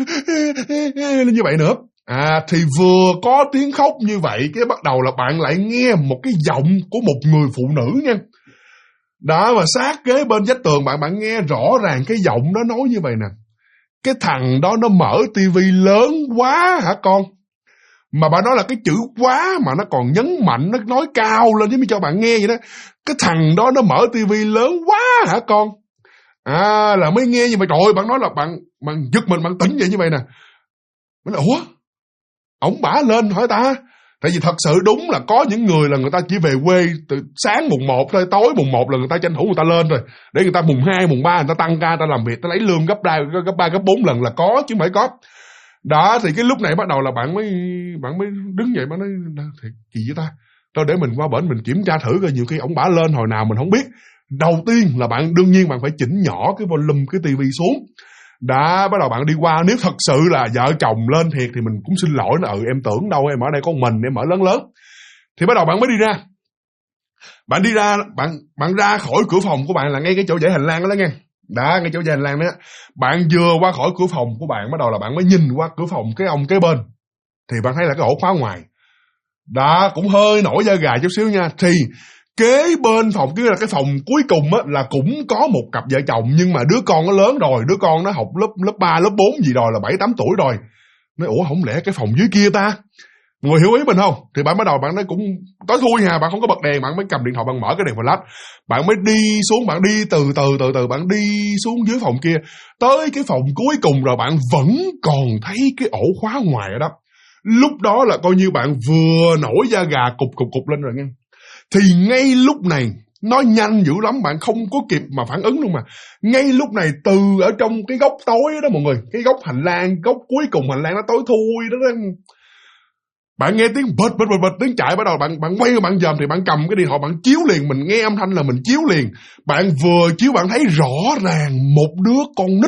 như vậy nữa. Thì vừa có tiếng khóc như vậy, cái bắt đầu là bạn lại nghe một cái giọng của một người phụ nữ nha. Đó, và sát kế bên vách tường bạn nghe rõ ràng cái giọng đó nói như vậy nè: cái thằng đó nó mở tivi lớn quá hả con? Mà bà nói là cái chữ quá mà nó còn nhấn mạnh, nó nói cao lên chứ mới cho bạn nghe vậy đó. Cái thằng đó nó mở tivi lớn quá hả con? Là mới nghe như vậy. Trời ơi, bạn nói là bạn giật mình, bạn tỉnh vậy như vậy nè. Mình nói ổng bả lên hỏi ta. Tại vì thật sự đúng là có những người là người ta chỉ về quê từ sáng mùng 1 thôi, tối mùng 1 là người ta tranh thủ người ta lên rồi, để người ta mùng 2, mùng 3 người ta tăng ca, người ta làm việc, người ta lấy lương gấp 3, gấp 4 lần là có, chứ không phải có. Đó, thì cái lúc này bắt đầu là bạn mới đứng dậy, bạn nói thì gì vậy ta? Thôi để mình qua bển mình kiểm tra thử coi, nhiều khi ổng bả lên hồi nào mình không biết. Đầu tiên là bạn đương nhiên bạn phải chỉnh nhỏ cái volume cái tivi xuống. Đã bắt đầu bạn đi qua, nếu thật sự là vợ chồng lên thiệt thì mình cũng xin lỗi nó, em tưởng đâu em ở đây có mình, em ở lớn. Thì bắt đầu bạn mới đi ra. Bạn đi ra, bạn ra khỏi cửa phòng của bạn là ngay cái chỗ dãy hành lang đó nghe. Đó, ngay chỗ dãy hành lang đó. Bạn vừa qua khỏi cửa phòng của bạn, bắt đầu là bạn mới nhìn qua cửa phòng cái ông kế bên. Thì bạn thấy là cái ổ khóa ngoài. Đó, cũng hơi nổi da gà chút xíu nha. Thì kế bên phòng, tức là cái phòng cuối cùng á, là cũng có một cặp vợ chồng, nhưng mà đứa con nó lớn rồi, đứa con nó học lớp 3, lớp 4 gì rồi, là 7-8 tuổi rồi. Nói không lẽ cái phòng dưới kia ta? Mọi người hiểu ý mình không? Thì bạn bắt đầu bạn nói cũng tối thui hà, bạn không có bật đèn, bạn mới cầm điện thoại, bạn mở cái đèn flash, bạn mới đi xuống, bạn đi từ từ, bạn đi xuống dưới phòng kia, tới cái phòng cuối cùng rồi bạn vẫn còn thấy cái ổ khóa ngoài ở đó. Lúc đó là coi như bạn vừa nổi da gà cục lên rồi nghe. Thì ngay lúc này, nó nhanh dữ lắm, bạn không có kịp mà phản ứng luôn mà. Ngay lúc này, từ ở trong cái góc tối đó mọi người, cái góc hành lang, góc cuối cùng hành lang nó tối thui đó, bạn nghe tiếng bệt tiếng chạy. Bắt đầu bạn quay qua bạn dòm, thì bạn cầm cái điện thoại bạn chiếu liền. Mình nghe âm thanh là mình chiếu liền. Bạn vừa chiếu bạn thấy rõ ràng một đứa con nít,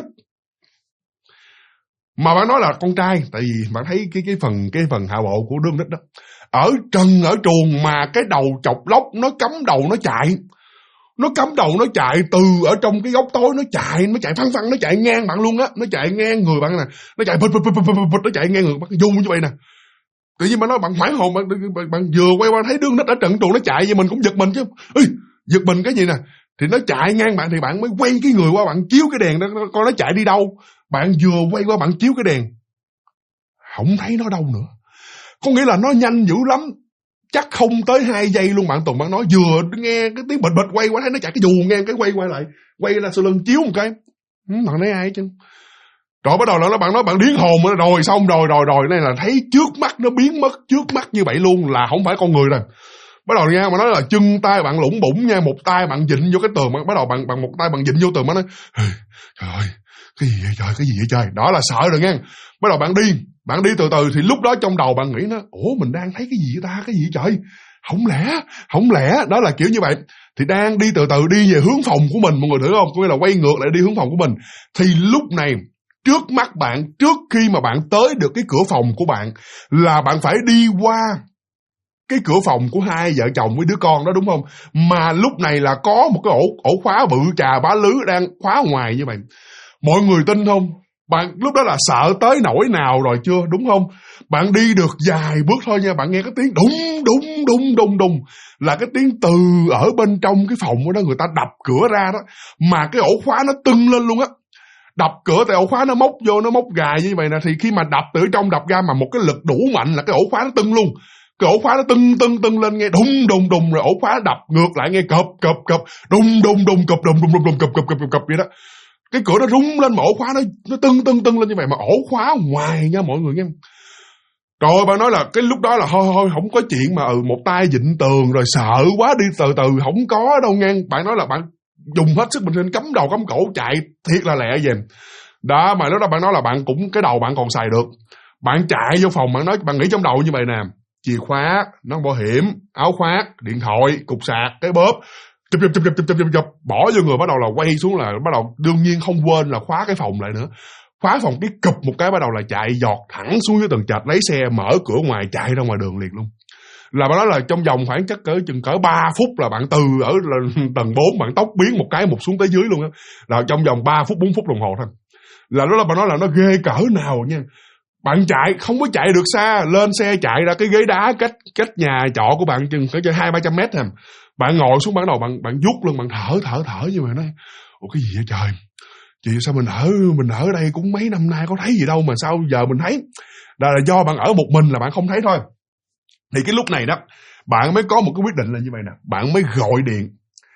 mà bạn nói là con trai, tại vì bạn thấy cái phần hạ bộ của đứa nít đó ở trần ở truồng, mà cái đầu chọc lóc, nó cắm đầu nó chạy. Nó cắm đầu nó chạy từ ở trong cái góc tối, nó chạy phăng, nó chạy ngang bạn luôn á, nó chạy ngang người bạn nè, nó chạy bịch, nó chạy ngang người bạn dung như vậy nè. Tự nhiên bạn nói bạn hoảng hồn, bạn vừa quay qua thấy đứa nít ở trần truồng nó chạy, vậy mình cũng giật mình chứ. Giật mình cái gì nè. Thì nó chạy ngang bạn, thì bạn mới quay cái người qua, bạn chiếu cái đèn đó coi nó chạy đi đâu. Bạn vừa quay qua bạn chiếu cái đèn, không thấy nó đâu nữa. Có nghĩa là nó nhanh dữ lắm, chắc không tới 2 giây luôn. Bạn Tùng bạn nói vừa nghe cái tiếng bịch quay qua thấy nó chạy cái dù ngang, cái quay lại, quay ra sau lưng chiếu một cái. Bạn thấy ai chứ? Rồi bắt đầu là bạn nói bạn điên hồn rồi, xong rồi này là thấy trước mắt nó biến mất trước mắt như vậy luôn, là không phải con người rồi. Bắt đầu nha, mà nói là chân tay bạn lủng bủng nha, một tay bạn dịnh vô cái tường, bắt đầu bạn một tay bạn dịnh vô tường, bạn nói trời ơi, cái gì vậy trời, đó là sợ rồi nha. Bắt đầu bạn đi từ từ, thì lúc đó trong đầu bạn nghĩ nó, mình đang thấy cái gì vậy ta, cái gì vậy trời, không lẽ, đó là kiểu như vậy. Thì đang đi từ từ đi về hướng phòng của mình, mọi người thử không, có nghĩa là quay ngược lại đi hướng phòng của mình. Thì lúc này trước mắt bạn, trước khi mà bạn tới được cái cửa phòng của bạn, là bạn phải đi qua cái cửa phòng của hai vợ chồng với đứa con đó, đúng không? Mà lúc này là có một cái ổ khóa bự chà bá lứ đang khóa ngoài như vậy. Mọi người tin không? Bạn lúc đó là sợ tới nỗi nào rồi chưa, đúng không? Bạn đi được vài bước thôi nha, bạn nghe cái tiếng đùng đùng đùng đùng đùng, là cái tiếng từ ở bên trong cái phòng đó người ta đập cửa ra đó, mà cái ổ khóa nó tưng lên luôn á. Đập cửa thì ổ khóa nó móc vô, nó móc gài như vậy nè, thì khi mà đập từ trong đập ra mà một cái lực đủ mạnh là cái ổ khóa nó tưng luôn. Cái ổ khóa nó tưng lên nghe đùng đùng đùng, rồi ổ khóa đập ngược lại nghe cộp cộp cộp, đùng đùng đùng cộp đùng đùng đùng đùng cộp cộp cộp cộp vậy đó. Cái cửa nó rung lên mà ổ khóa nó tưng lên như vậy, mà ổ khóa ngoài nha mọi người nghe. Rồi bạn nói là cái lúc đó là thôi không có chuyện mà một tay vịn tường rồi sợ quá đi từ từ, không có đâu nghe. Bạn nói là bạn dùng hết sức mình sinh, cắm đầu cắm cổ chạy thiệt là lẹ về đó. Mà lúc đó bạn nói là bạn cũng cái đầu bạn còn xài được, bạn chạy vô phòng, bạn nghĩ trong đầu như vậy nè: chìa khóa, nón bảo hiểm, áo khoác, điện thoại, cục sạc, cái bóp, chụp bỏ vô người, bắt đầu là quay xuống, là bắt đầu đương nhiên không quên là khóa cái phòng lại nữa. Khóa phòng cái cụp một cái, bắt đầu là chạy giọt thẳng xuống dưới tầng trệt, lấy xe mở cửa ngoài chạy ra ngoài đường liền luôn. Là bạn nói là trong vòng khoảng chắc cỡ 3 phút là bạn từ ở tầng 4 bạn tốc biến một cái một xuống tới dưới luôn á, là trong vòng 3 phút 4 phút đồng hồ thôi. Là đó là bạn nói là nó ghê cỡ nào nha. Bạn chạy không có chạy được xa, lên xe chạy ra cái ghế đá cách nhà trọ của bạn chừng cỡ 200-300 mét thôi. Bạn ngồi xuống, ban đầu bạn vuốt lưng, bạn thở như vậy, nói ủa cái gì vậy trời, chị sao mình ở đây cũng mấy năm nay có thấy gì đâu mà sao giờ mình thấy. Đó là do bạn ở một mình là bạn không thấy thôi. Thì cái lúc này đó bạn mới có một cái quyết định là như vậy nè, bạn mới gọi điện.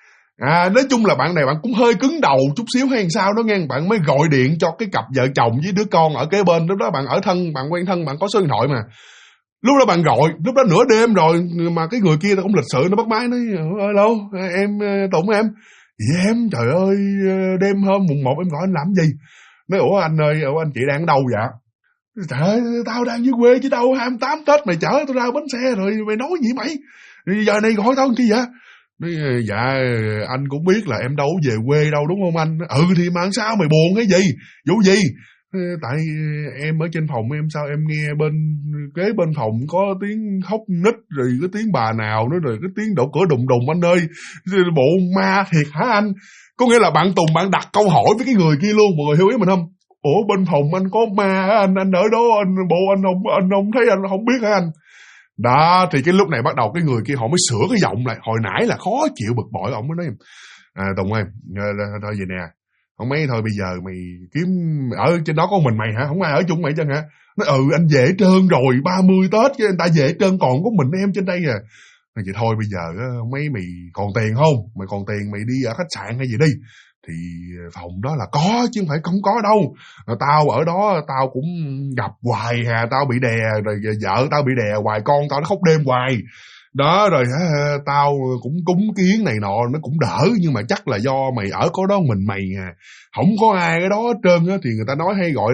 Nói chung là bạn này bạn cũng hơi cứng đầu chút xíu hay sao đó nghe. Bạn mới gọi điện cho cái cặp vợ chồng với đứa con ở kế bên. Lúc đó bạn ở thân, bạn quen thân, bạn có số điện thoại mà. Lúc đó bạn gọi, lúc đó nửa đêm rồi mà cái người kia cũng lịch sự, nó bắt máy nói alo em Tụng em. Dạ em, trời ơi đêm hôm mùng 1 em gọi anh làm gì? Nói ủa anh ơi, anh chị đang ở đâu vậy? Trời ơi, tao đang dưới quê chứ đâu, 28 Tết mày chở tao ra bến xe rồi mày nói gì mày? Giờ này gọi tao chi vậy? Nói, dạ anh cũng biết là em đâu về quê đâu đúng không anh? Thì mà sao mày buồn cái gì? Vụ gì? Tại em ở trên phòng em, sao em nghe kế bên phòng có tiếng khóc nít, rồi cái tiếng bà nào nữa, rồi cái tiếng đổ cửa đùng đùng anh ơi. Bộ ma thiệt hả anh? Có nghĩa là bạn Tùng bạn đặt câu hỏi với cái người kia luôn, mọi người hiểu ý mình không? Ủa bên phòng anh có ma hả anh ở đó, anh không thấy, anh không biết hả anh? Đó, thì cái lúc này bắt đầu cái người kia họ mới sửa cái giọng lại. Hồi nãy là khó chịu bực bội, ông mới nói Tùng ơi, thôi vậy nè, không mấy thôi bây giờ mày kiếm ở trên đó có mình mày hả? Không ai ở chung mày chân hả? Nói anh về hết trơn rồi, 30 Tết chứ, người ta về hết trơn, còn có mình em trên đây à. Vậy thôi bây giờ mấy mày còn tiền không? Mày còn tiền mày đi ở khách sạn hay gì đi. Thì phòng đó là có chứ không phải không có đâu. Tao ở đó tao cũng gặp hoài hà, tao bị đè rồi vợ tao bị đè hoài, con tao nó khóc đêm hoài. Đó rồi tao cũng cúng kiến này nọ nó cũng đỡ, nhưng mà chắc là do mày ở có đó mình mày không có ai cái đó hết trơn á, thì người ta nói hay gọi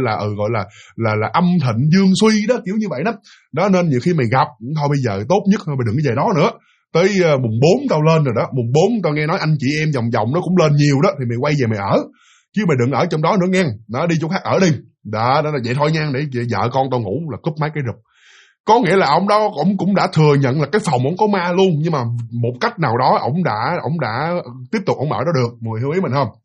là âm thịnh dương suy đó, kiểu như vậy đó. Đó nên nhiều khi mày gặp thôi bây giờ tốt nhất thôi mày đừng có về đó nữa. Tới mùng 4 tao lên rồi đó, mùng 4 tao nghe nói anh chị em vòng nó cũng lên nhiều đó, thì mày quay về mày ở, chứ mày đừng ở trong đó nữa nghe. Nó đi chỗ khác ở đi. Đó là vậy thôi nha, để vợ con tao ngủ là cúp máy cái rụp. Có nghĩa là ông cũng đã thừa nhận là cái phòng ông có ma luôn, nhưng mà một cách nào đó ông đã tiếp tục ông ở đó được, mọi người hiểu ý mình không?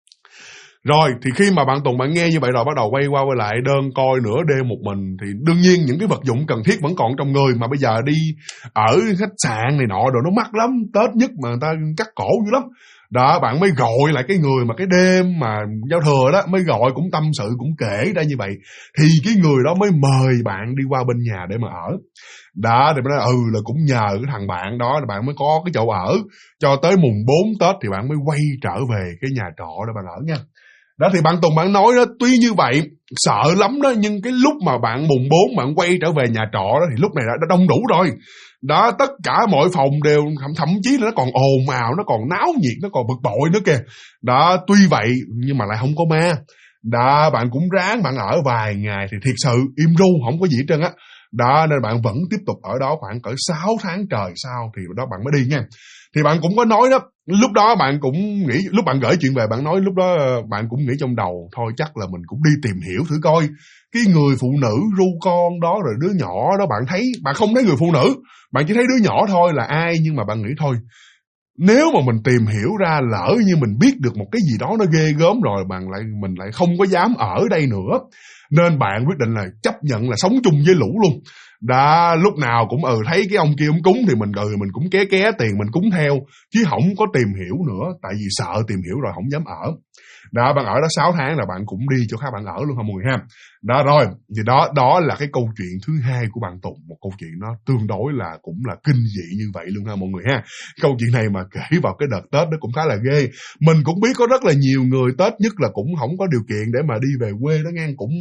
Rồi thì khi mà bạn Tùng bạn nghe như vậy rồi, bắt đầu quay qua quay lại đơn coi nửa đêm một mình, thì đương nhiên những cái vật dụng cần thiết vẫn còn trong người, mà bây giờ đi ở khách sạn này nọ rồi nó mắc lắm, Tết nhất mà người ta cắt cổ dữ lắm. Đó, bạn mới gọi lại cái người mà cái đêm mà giao thừa đó, mới gọi cũng tâm sự cũng kể ra như vậy, thì cái người đó mới mời bạn đi qua bên nhà để mà ở. Đó, thì bạn nói là cũng nhờ cái thằng bạn đó là bạn mới có cái chỗ ở, cho tới mùng 4 Tết thì bạn mới quay trở về cái nhà trọ để bạn ở nha. Đó thì bạn Tùng bạn nói đó, tuy như vậy sợ lắm đó, nhưng cái lúc mà bạn mùng 4 bạn quay trở về nhà trọ đó, thì lúc này đã đông đủ rồi. Đó, tất cả mọi phòng đều, thậm chí là nó còn ồn ào, nó còn náo nhiệt, nó còn bực bội nữa kìa. Đó, tuy vậy nhưng mà lại không có ma. Đó, bạn cũng ráng bạn ở vài ngày thì thiệt sự im ru, không có gì hết trơn á. Đó, nên bạn vẫn tiếp tục ở đó khoảng cỡ 6 tháng trời sau thì đó bạn mới đi nha. Thì bạn cũng có nói đó, lúc đó bạn cũng nghĩ, lúc bạn gửi chuyện về bạn nói lúc đó bạn cũng nghĩ trong đầu thôi chắc là mình cũng đi tìm hiểu thử coi cái người phụ nữ ru con đó rồi đứa nhỏ đó, bạn không thấy người phụ nữ, bạn chỉ thấy đứa nhỏ thôi là ai, nhưng mà bạn nghĩ thôi nếu mà mình tìm hiểu ra lỡ như mình biết được một cái gì đó nó ghê gớm rồi, mình lại không có dám ở đây nữa. Nên bạn quyết định là chấp nhận là sống chung với lũ luôn. Đã lúc nào cũng thấy cái ông kia ông cúng thì mình cũng ké tiền mình cúng theo, chứ không có tìm hiểu nữa, tại vì sợ tìm hiểu rồi không dám ở. Đó, bạn ở đó 6 tháng là bạn cũng đi chỗ khác bạn ở luôn ha mọi người ha. Đó rồi, thì đó là cái câu chuyện thứ hai của bạn Tùng, một câu chuyện nó tương đối là cũng là kinh dị như vậy luôn ha mọi người ha. Câu chuyện này mà kể vào cái đợt Tết nó cũng khá là ghê. Mình cũng biết có rất là nhiều người Tết nhất là cũng không có điều kiện để mà đi về quê đó nghe, cũng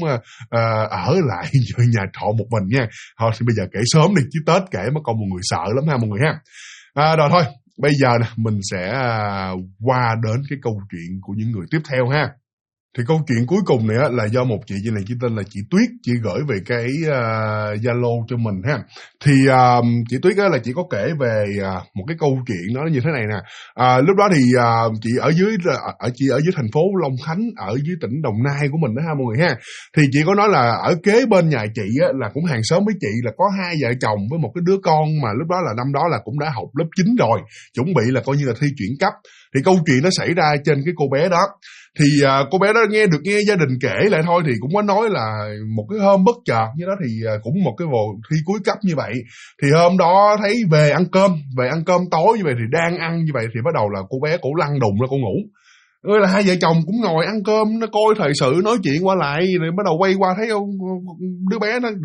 ở lại nhà trọ một mình nha. Thôi thì bây giờ kể sớm đi chứ Tết kể mất con mọi người sợ lắm ha mọi người ha. Rồi thôi, bây giờ nè, mình sẽ qua đến cái câu chuyện của những người tiếp theo ha. Thì câu chuyện cuối cùng này là do một chị này, chị tên là chị Tuyết, chị gửi về cái Zalo cho mình ha. Thì chị Tuyết là chị có kể về một cái câu chuyện nó như thế này nè. Lúc đó thì chị ở dưới thành phố Long Khánh, ở dưới tỉnh Đồng Nai của mình đó ha mọi người ha. Thì chị có nói là ở kế bên nhà chị là cũng hàng xóm với chị, là có hai vợ chồng với một cái đứa con mà lúc đó là năm đó là cũng đã học lớp 9 rồi, chuẩn bị là coi như là thi chuyển cấp. Thì câu chuyện nó xảy ra trên cái cô bé đó. Thì cô bé đó nghe gia đình kể lại thôi, thì cũng có nói là một cái hôm bất chợt như đó thì cũng một cái vụ thi cuối cấp như vậy. Thì hôm đó thấy về ăn cơm tối như vậy, thì đang ăn như vậy thì bắt đầu là cô bé cổ lăn đùng ra cổ ngủ. Là hai vợ chồng cũng ngồi ăn cơm, nó coi thời sự nói chuyện qua lại, rồi bắt đầu quay qua thấy đứa bé nó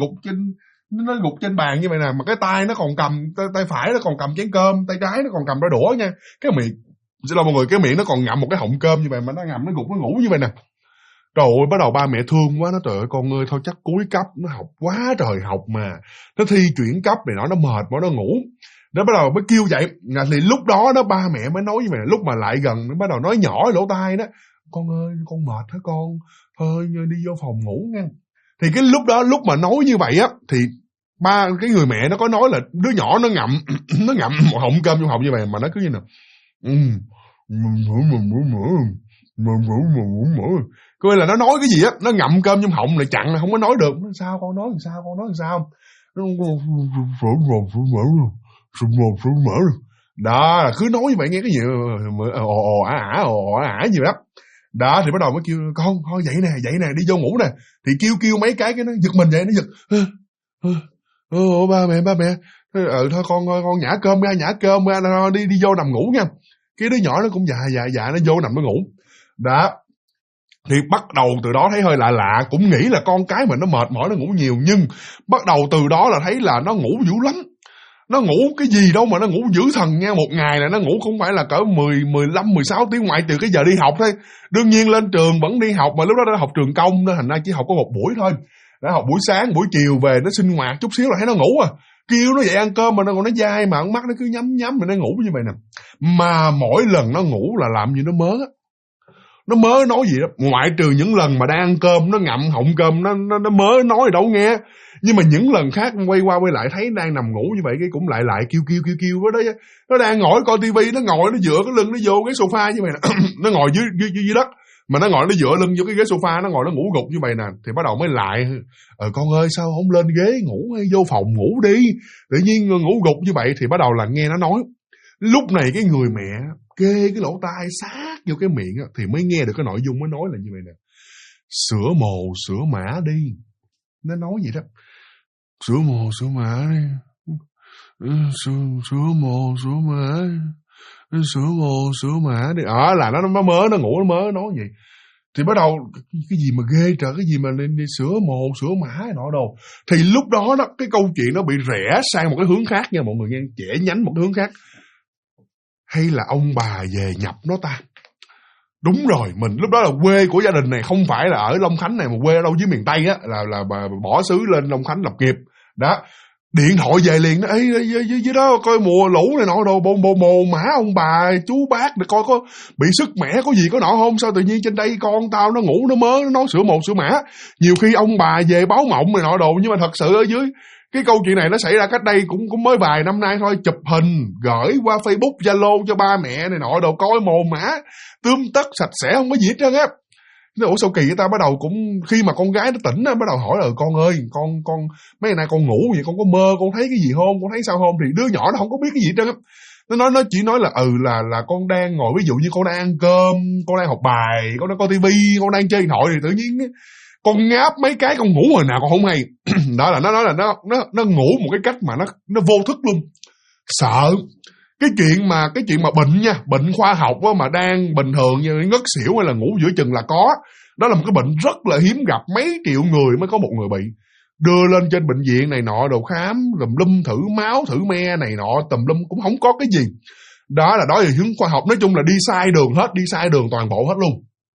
gục trên bàn như vậy nè, mà cái tay nó còn cầm, tay phải nó còn cầm chén cơm, tay trái nó còn cầm đôi đũa nha. Cái miệng, xin lỗi mọi người, cái miệng nó còn ngậm một cái họng cơm như vậy, mà nó ngậm, nó gục, nó ngủ như vậy nè. Trời ơi, bắt đầu ba mẹ thương quá, nó trời ơi con ơi, thôi chắc cuối cấp, nó học quá trời học mà, nó thi chuyển cấp này nó mệt mà nó ngủ. Nó bắt đầu mới kêu dậy, thì lúc đó ba mẹ mới nói như vậy, lúc mà lại gần nó bắt đầu nói nhỏ lỗ tai đó: con ơi, con mệt hả con, thôi đi vô phòng ngủ nha. Thì cái lúc đó, lúc mà nói như vậy á, thì cái người mẹ nó có nói là đứa nhỏ nó ngậm nó ngậm một họng cơm trong họng như vậy, mà nó cứ như nào coi là nó nói cái gì á, nó ngậm cơm trong họng lại chặn là không có nói được. Sao con nói sao đó, là cứ nói như vậy, nghe cái gì ồ ả gì đó. Đó thì bắt đầu mới kêu con thôi dậy nè đi vô ngủ nè. Thì kêu mấy cái nó giật mình vậy, nó giật ba mẹ thôi con nhả cơm ra đi vô nằm ngủ nha. Cái đứa nhỏ nó cũng dạ nó vô nằm nó ngủ. Đó thì bắt đầu từ đó thấy hơi lạ, cũng nghĩ là con cái mình nó mệt mỏi nó ngủ nhiều, nhưng bắt đầu từ đó là thấy là nó ngủ dữ lắm. Nó ngủ cái gì đâu mà nó ngủ dữ thần nha. Một ngày là nó ngủ không phải là cỡ 15-16 tiếng, ngoại trừ cái giờ đi học thôi. Đương nhiên lên trường vẫn đi học, mà lúc đó nó học trường công nên thành ra chỉ học có một buổi thôi. Nó học buổi sáng, buổi chiều về nó sinh hoạt chút xíu là thấy nó ngủ à. Kêu nó dậy ăn cơm mà nó còn nó dai, mà mắt nó cứ nhắm mà nó ngủ như vậy nè. Mà mỗi lần nó ngủ là làm gì nó mớ á. Nó mớ nói gì đó, ngoại trừ những lần mà đang ăn cơm nó ngậm họng cơm, nó mớ nói đâu nghe. Nhưng mà những lần khác quay qua quay lại thấy đang nằm ngủ như vậy, cái cũng lại kêu với đó. Nó đang ngồi coi tivi, nó ngồi nó dựa cái lưng nó vô cái sofa như vậy nè. Nó ngồi dưới đất, mà nó ngồi nó dựa lưng vô cái ghế sofa, nó ngồi nó ngủ gục như vậy nè. Thì bắt đầu mới lại con ơi sao không lên ghế ngủ hay vô phòng ngủ đi, tự nhiên ngủ gục như vậy. Thì bắt đầu là nghe nó nói. Lúc này cái người mẹ kê cái lỗ tai sát vô cái miệng á, thì mới nghe được cái nội dung mới nói là như vậy nè: sữa mồ sữa mã đi. Nó nói gì đó: sữa mồ sữa mã đi, sữa mồ sữa mã, sữa mồ sữa mã đi. Là nó mớ, nó ngủ nó mớ nói gì. Thì bắt đầu cái gì mà ghê trời, cái gì mà nên đi sữa mồ sữa mã nọ đồ. Thì lúc đó cái câu chuyện nó bị rẽ sang một cái hướng khác nha mọi người nghe, chẻ nhánh một cái hướng khác. Hay là ông bà về nhập nó ta? Đúng rồi, mình lúc đó là quê của gia đình này không phải là ở Long Khánh này, mà quê ở đâu dưới miền Tây á, là bà bỏ xứ lên Long Khánh lập nghiệp. Đó, điện thoại về liền đó: dưới đó coi mùa lũ này nọ đồ, bồ mã ông bà chú bác để coi có bị sức mẻ có gì có nọ không, sao tự nhiên trên đây con tao nó ngủ nó mớ nó nói sữa mồ sữa mã. Nhiều khi ông bà về báo mộng này nọ đồ, nhưng mà thật sự ở dưới cái câu chuyện này nó xảy ra cách đây cũng mới vài năm nay thôi. Chụp hình gửi qua Facebook Zalo cho ba mẹ này nọ đồ, coi mồ mã tươm tất sạch sẽ, không có gì hết trơn á. Ủa sao kỳ vậy ta? Bắt đầu cũng khi mà con gái nó tỉnh á, bắt đầu hỏi là con ơi, con mấy ngày nay con ngủ vậy, con có mơ con thấy cái gì không, con thấy sao không? Thì đứa nhỏ nó không có biết cái gì hết trơn á. Nó chỉ nói là con đang ngồi, ví dụ như con đang ăn cơm, con đang học bài, con đang coi tivi, con đang chơi điện thoại, thì tự nhiên con ngáp mấy cái con ngủ hồi nào con không hay. Đó là nó nói là nó ngủ một cái cách mà nó vô thức luôn. Sợ cái chuyện mà bệnh nha, bệnh khoa học á, mà đang bình thường như ngất xỉu hay là ngủ giữa chừng là có. Đó là một cái bệnh rất là hiếm gặp, mấy triệu người mới có một người bị. Đưa lên trên bệnh viện này nọ đồ khám tùm lum, thử máu thử me này nọ tùm lum cũng không có cái gì. Đó là hướng khoa học, nói chung là đi sai đường hết, đi sai đường toàn bộ hết luôn.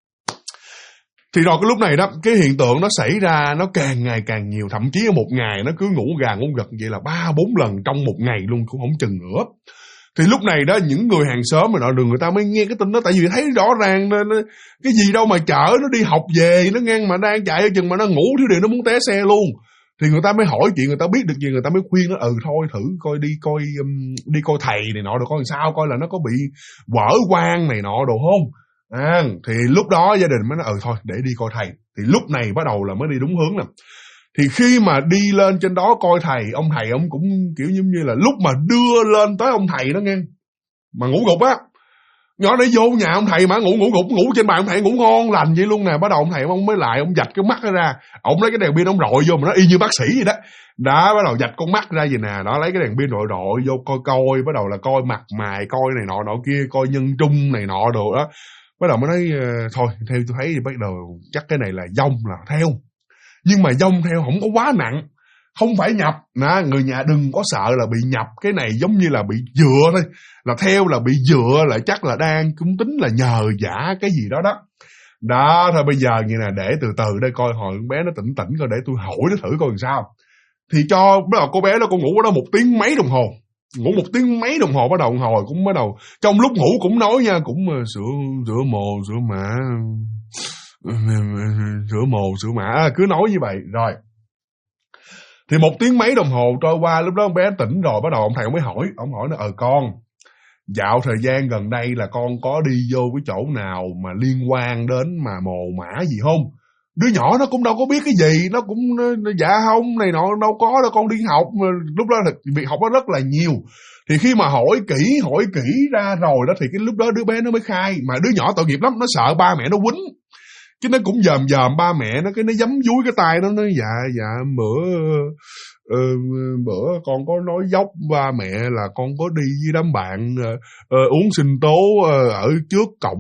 Thì rồi cái lúc này đó, cái hiện tượng nó xảy ra nó càng ngày càng nhiều, thậm chí một ngày nó cứ ngủ gà ngủ gật vậy là 3-4 lần trong một ngày luôn, cũng không chừng nữa. Thì lúc này đó, những người hàng xóm mà nọ đường người ta mới nghe cái tin đó, tại vì thấy rõ ràng cái gì đâu mà chở nó đi học về, nó ngang mà đang chạy ở chừng mà nó ngủ thiếu điều nó muốn té xe luôn. Thì người ta mới hỏi chuyện, người ta biết được gì, người ta mới khuyên nó thôi thử coi đi coi thầy này nọ rồi coi sao, coi là nó có bị vỡ quan này nọ đồ không. Thì lúc đó gia đình mới nói thôi để đi coi thầy. Thì lúc này bắt đầu là mới đi đúng hướng nè. Thì khi mà đi lên trên đó coi thầy, ông thầy ông cũng kiểu giống như là lúc mà đưa lên tới ông thầy đó nghe, mà ngủ gục á, nhỏ để vô nhà ông thầy mà ngủ gục, ngủ trên bàn ông thầy ngủ ngon lành vậy luôn nè. Bắt đầu ông thầy ông mới lại, ông vạch cái mắt ra, ông lấy cái đèn pin ông rọi vô mà nó y như bác sĩ vậy đó. Đó, bắt đầu vạch con mắt ra vậy nè, đó lấy cái đèn pin rọi vô coi, bắt đầu là coi mặt mày, coi này nọ kia, coi nhân trung này nọ đồ đó. Bắt đầu mới nói thôi theo tôi thấy thì bắt đầu chắc cái này là vong là theo. Nhưng mà vong theo không có quá nặng, không phải nhập. Người nhà đừng có sợ là bị nhập, cái này giống như là bị dựa thôi. Là theo là bị dựa, là chắc là đang cũng tính là nhờ giả cái gì đó đó. Đó, thôi bây giờ như nè, để từ từ đây coi hồi con bé nó tỉnh coi, để tôi hỏi nó thử coi làm sao. Thì bắt đầu cô bé đó, con ngủ ở đó 1 tiếng mấy đồng hồ. Ngủ 1 tiếng mấy đồng hồ, bắt đầu hồi cũng bắt đầu trong lúc ngủ cũng nói nha, cũng sữa mồ sữa mã, sữa mồ sữa mã, cứ nói như vậy. Rồi thì 1 tiếng mấy đồng hồ trôi qua, lúc đó con bé tỉnh rồi, bắt đầu ông thầy ông mới hỏi, ông hỏi nó con dạo thời gian gần đây là con có đi vô cái chỗ nào mà liên quan đến mà mồ mã gì không? Đứa nhỏ nó cũng đâu có biết cái gì, nó cũng dạ không này nọ, đâu có đâu, con đi học mà. Lúc đó là việc học nó rất là nhiều. Thì khi mà hỏi kỹ ra rồi đó, thì cái lúc đó đứa bé nó mới khai. Mà đứa nhỏ tội nghiệp lắm, nó sợ ba mẹ nó quýnh, chứ nó cũng dòm ba mẹ nó, cái nó giấm dúi cái tay nó nói dạ bữa con có nói dốc ba mẹ là con có đi với đám bạn uống sinh tố ở trước cổng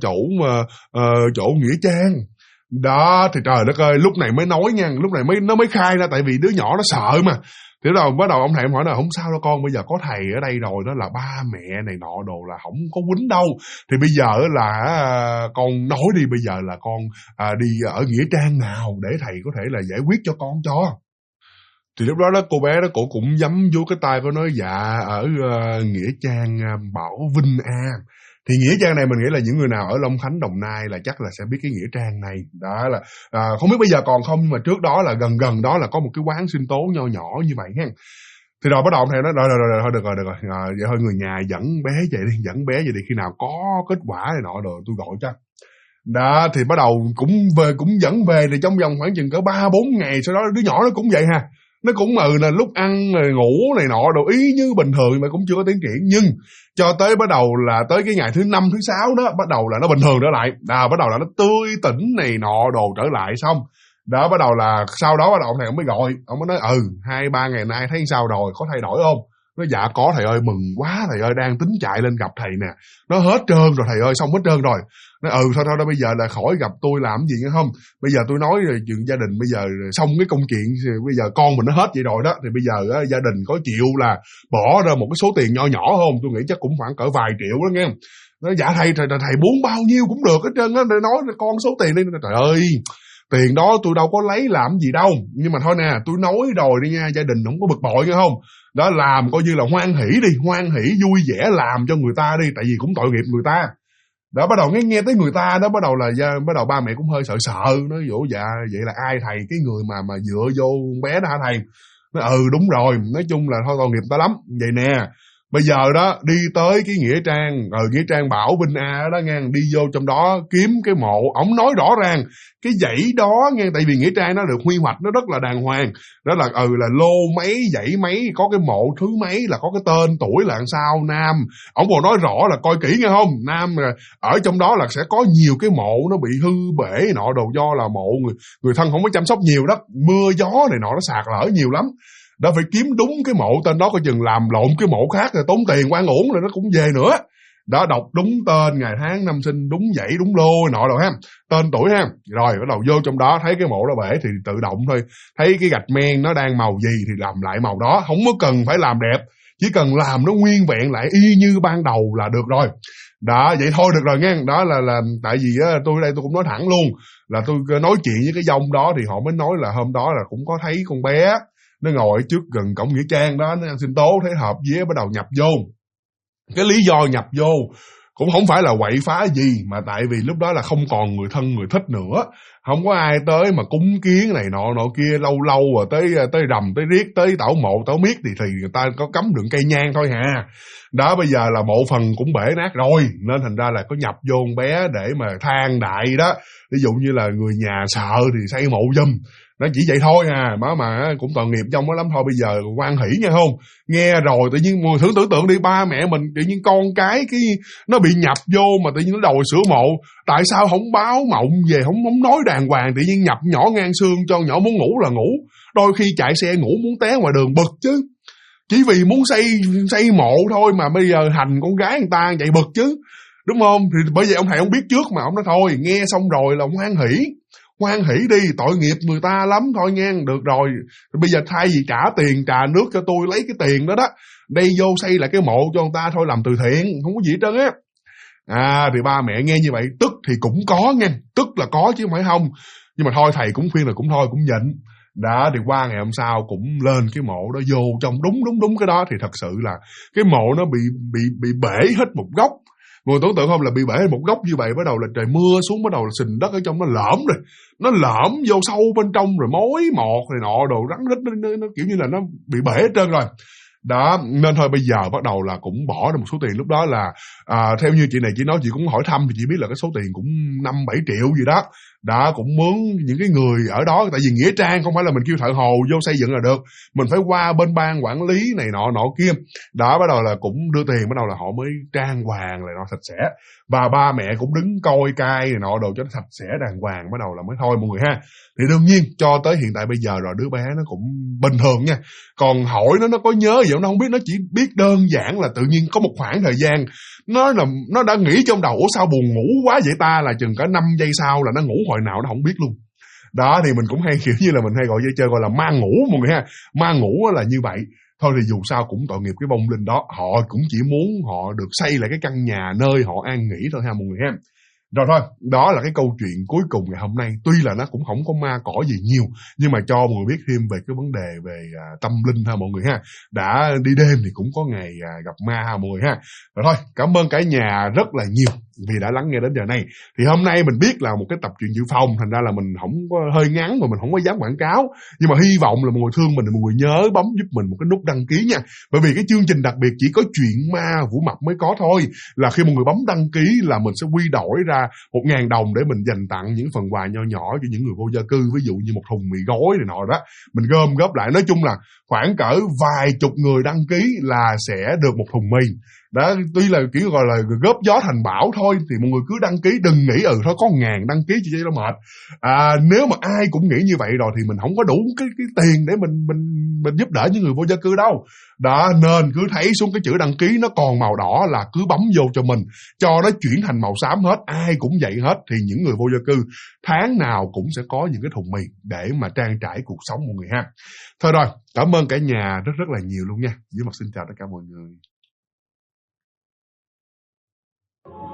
chỗ Nghĩa Trang. Đó thì trời đất ơi, lúc này mới nói nha, lúc này nó mới khai ra, tại vì đứa nhỏ nó sợ mà. Thì bắt đầu ông thầy hỏi là không sao đâu con, bây giờ có thầy ở đây rồi, đó là ba mẹ này nọ đồ là không có quýnh đâu. Thì bây giờ là con nói đi, bây giờ là con đi ở Nghĩa Trang nào để thầy có thể là giải quyết cho con cho. Thì lúc đó cô bé đó cổ cũng giấm vô cái tay, cô nói dạ ở Nghĩa Trang Bảo Vinh A. Thì Nghĩa Trang này mình nghĩ là những người nào ở Long Khánh, Đồng Nai là chắc là sẽ biết cái Nghĩa Trang này. Đó là không biết bây giờ còn không, nhưng mà trước đó là gần đó là có một cái quán sinh tố nho nhỏ như vậy ha. Thì rồi bắt đầu thầy nói rồi thôi được rồi. Vậy thôi người nhà dẫn bé về đi, khi nào có kết quả này nọ rồi tôi gọi cho. Đó thì bắt đầu cũng dẫn về, thì trong vòng khoảng chừng cỡ 3-4 ngày sau đó đứa nhỏ nó cũng vậy ha. Nó cũng là lúc ăn ngủ này nọ đồ ý như bình thường mà cũng chưa có tiến triển. Nhưng cho tới bắt đầu là tới cái ngày thứ 5, thứ 6 đó, bắt đầu là nó bình thường trở lại. Bắt đầu là nó tươi tỉnh này nọ đồ trở lại xong. Đó bắt đầu là sau đó bắt đầu thầy ông mới gọi, ông mới nói 2-3 ngày nay thấy sao rồi, có thay đổi không? Nó dạ có thầy ơi, mừng quá thầy ơi, đang tính chạy lên gặp thầy nè. Nó hết trơn rồi thầy ơi, xong hết trơn rồi. Nó thôi bây giờ là khỏi gặp tôi làm gì nữa không? Bây giờ tôi nói rồi chuyện gia đình bây giờ xong cái công chuyện, bây giờ con mình nó hết vậy rồi đó, thì bây giờ gia đình có chịu là bỏ ra một cái số tiền nho nhỏ không? Tôi nghĩ chắc cũng khoảng cỡ vài triệu đó nghe. Nó dạ thầy muốn bao nhiêu cũng được hết trơn á, nói con số tiền đi. Trời ơi, tiền đó tôi đâu có lấy làm gì đâu, nhưng mà thôi nè, tôi nói rồi đi nha, gia đình không có bực bội nghe không? Đó, làm coi như là hoan hỷ vui vẻ làm cho người ta đi, tại vì cũng tội nghiệp người ta. Đó bắt đầu nghe tới người ta đó, bắt đầu ba mẹ cũng hơi sợ, nói dỗ dạ vậy là ai thầy, cái người mà dựa vô bé đó hả thầy? Nói đúng rồi, nói chung là thôi tội nghiệp ta lắm. Vậy nè, Bây giờ đó đi tới cái nghĩa trang Bảo Vinh A đó nghe, đi vô trong đó kiếm cái mộ. Ổng nói rõ ràng cái dãy đó nghe, tại vì nghĩa trang nó được quy hoạch nó rất là đàng hoàng, đó là là lô mấy dãy mấy, có cái mộ thứ mấy là có cái tên tuổi là làm sao nam. Ổng còn nói rõ là coi kỹ nghe không, nam ở trong đó là sẽ có nhiều cái mộ nó bị hư bể nọ đồ, do là mộ người thân không có chăm sóc nhiều đó, mưa gió này nọ nó sạt lở nhiều lắm đó, phải kiếm đúng cái mộ tên đó, coi chừng làm lộn cái mộ khác rồi tốn tiền oan uổng rồi nó cũng về nữa đó. Đọc đúng tên ngày tháng năm sinh, đúng dãy đúng lô nọ rồi ha, tên tuổi ha, rồi bắt đầu vô trong đó thấy cái mộ đó bể thì tự động thôi, thấy cái gạch men nó đang màu gì thì làm lại màu đó, không có cần phải làm đẹp, chỉ cần làm nó nguyên vẹn lại y như ban đầu là được rồi đó. Vậy thôi được rồi nghe. Đó là tại vì á, tôi đây tôi cũng nói thẳng luôn là tôi nói chuyện với cái dông đó thì họ mới nói là hôm đó là cũng có thấy con bé nó ngồi trước gần cổng nghĩa trang đó, nó ăn sinh tố, thấy hợp vía bắt đầu nhập vô. Cái lý do nhập vô cũng không phải là quậy phá gì, mà tại vì lúc đó là không còn người thân người thích nữa, không có ai tới mà cúng kiến này nọ kia, lâu lâu rồi tới rằm tới riết tới tảo mộ tảo miết thì người ta có cấm đựng cây nhang thôi hà. Đó bây giờ là mộ phần cũng bể nát rồi, nên thành ra là có nhập vô con bé để mà than đại đó, ví dụ như là người nhà sợ thì xây mộ giùm. Nó chỉ vậy thôi à, mà cũng tội nghiệp trong đó lắm thôi. Bây giờ hoan hỷ nha không, nghe rồi tự nhiên mùi thử tưởng tượng đi, ba mẹ mình tự nhiên con cái nó bị nhập vô mà tự nhiên nó đòi sửa mộ, tại sao không báo mộng về, không nói đàng hoàng, tự nhiên nhập nhỏ ngang xương cho nhỏ muốn ngủ là ngủ, đôi khi chạy xe ngủ muốn té ngoài đường bực chứ, chỉ vì muốn xây mộ thôi mà bây giờ hành con gái người ta vậy bực chứ, đúng không? Thì bởi vậy ông thầy ông biết trước mà ông nói thôi nghe xong rồi là ông hoan hỷ đi, tội nghiệp người ta lắm thôi nghe, được rồi. Bây giờ thay vì trả tiền trà nước cho tôi lấy cái tiền đó đây vô xây lại cái mộ cho người ta thôi, làm từ thiện, không có gì hết trơn á. Thì ba mẹ nghe như vậy tức thì cũng có nghe, tức là có chứ không phải không, nhưng mà thôi thầy cũng khuyên là cũng thôi cũng nhịn. Đó thì qua ngày hôm sau cũng lên cái mộ đó vô trong đúng cái đó thì thật sự là cái mộ nó bị bể hết một góc. Người tưởng tượng không, là bị bể một góc như vậy, bắt đầu là trời mưa xuống, bắt đầu là sình đất ở trong nó lõm rồi, nó lõm vô sâu bên trong rồi mối mọt này nọ đồ, rắn rít nó kiểu như là nó bị bể hết trơn rồi đó. Nên thôi bây giờ bắt đầu là cũng bỏ ra một số tiền, lúc đó là theo như chị này chị nói, chị cũng hỏi thăm thì chị biết là cái số tiền cũng 5-7 triệu gì đó. Đã cũng mướn những cái người ở đó, tại vì nghĩa trang không phải là mình kêu thợ hồ vô xây dựng là được, mình phải qua bên ban quản lý này nọ kia. Đó bắt đầu là cũng đưa tiền, bắt đầu là họ mới trang hoàng lại nó sạch sẽ, và ba mẹ cũng đứng coi cai này nọ đồ cho nó sạch sẽ đàng hoàng, bắt đầu là mới thôi mọi người ha. Thì đương nhiên cho tới hiện tại bây giờ rồi đứa bé nó cũng bình thường nha, còn hỏi nó có nhớ gì không nó không biết, nó chỉ biết đơn giản là tự nhiên có một khoảng thời gian nó đã nghĩ trong đầu ủa sao buồn ngủ quá vậy ta, là chừng cả 5 giây sau là nó ngủ hồi nào nó không biết luôn. Đó thì mình cũng hay kiểu như là mình hay gọi dây chơi gọi là ma ngủ mọi người ha. Ma ngủ là như vậy thôi, thì dù sao cũng tội nghiệp cái vong linh đó, họ cũng chỉ muốn họ được xây lại cái căn nhà nơi họ an nghỉ thôi ha mọi người ha. Rồi thôi, đó là cái câu chuyện cuối cùng ngày hôm nay. Tuy là nó cũng không có ma cỏ gì nhiều, nhưng mà cho mọi người biết thêm về cái vấn đề về tâm linh ha mọi người ha. Đã đi đêm thì cũng có ngày gặp ma ha mọi người ha. Rồi thôi, cảm ơn cả nhà rất là nhiều vì đã lắng nghe đến giờ này. Thì hôm nay mình biết là một cái tập truyện dự phòng, thành ra là mình không có hơi ngắn mà mình không có dám quảng cáo, nhưng mà hy vọng là mọi người thương mình thì mọi người nhớ bấm giúp mình một cái nút đăng ký nha. Bởi vì cái chương trình đặc biệt chỉ có chuyện ma Vũ Mập mới có thôi, là khi mọi người bấm đăng ký là mình sẽ quy đổi ra 1.000 đồng để mình dành tặng những phần quà nho nhỏ cho những người vô gia cư, ví dụ như một thùng mì gói này nọ đó, mình gom góp lại. Nói chung là khoảng cỡ vài chục người đăng ký là sẽ được một thùng mì. Đó, tuy là kiểu gọi là góp gió thành bão thôi, thì mọi người cứ đăng ký, đừng nghĩ thôi có 1.000 đăng ký cho nó mệt. Nếu mà ai cũng nghĩ như vậy rồi thì mình không có đủ cái tiền để mình giúp đỡ những người vô gia cư đâu. Đó, nên cứ thấy xuống cái chữ đăng ký nó còn màu đỏ là cứ bấm vô cho mình, cho nó chuyển thành màu xám hết, ai cũng vậy hết. Thì những người vô gia cư tháng nào cũng sẽ có những cái thùng mì để mà trang trải cuộc sống mọi người ha. Thôi rồi, cảm ơn cả nhà rất là nhiều luôn nha. Với Mặt xin chào tất cả mọi người.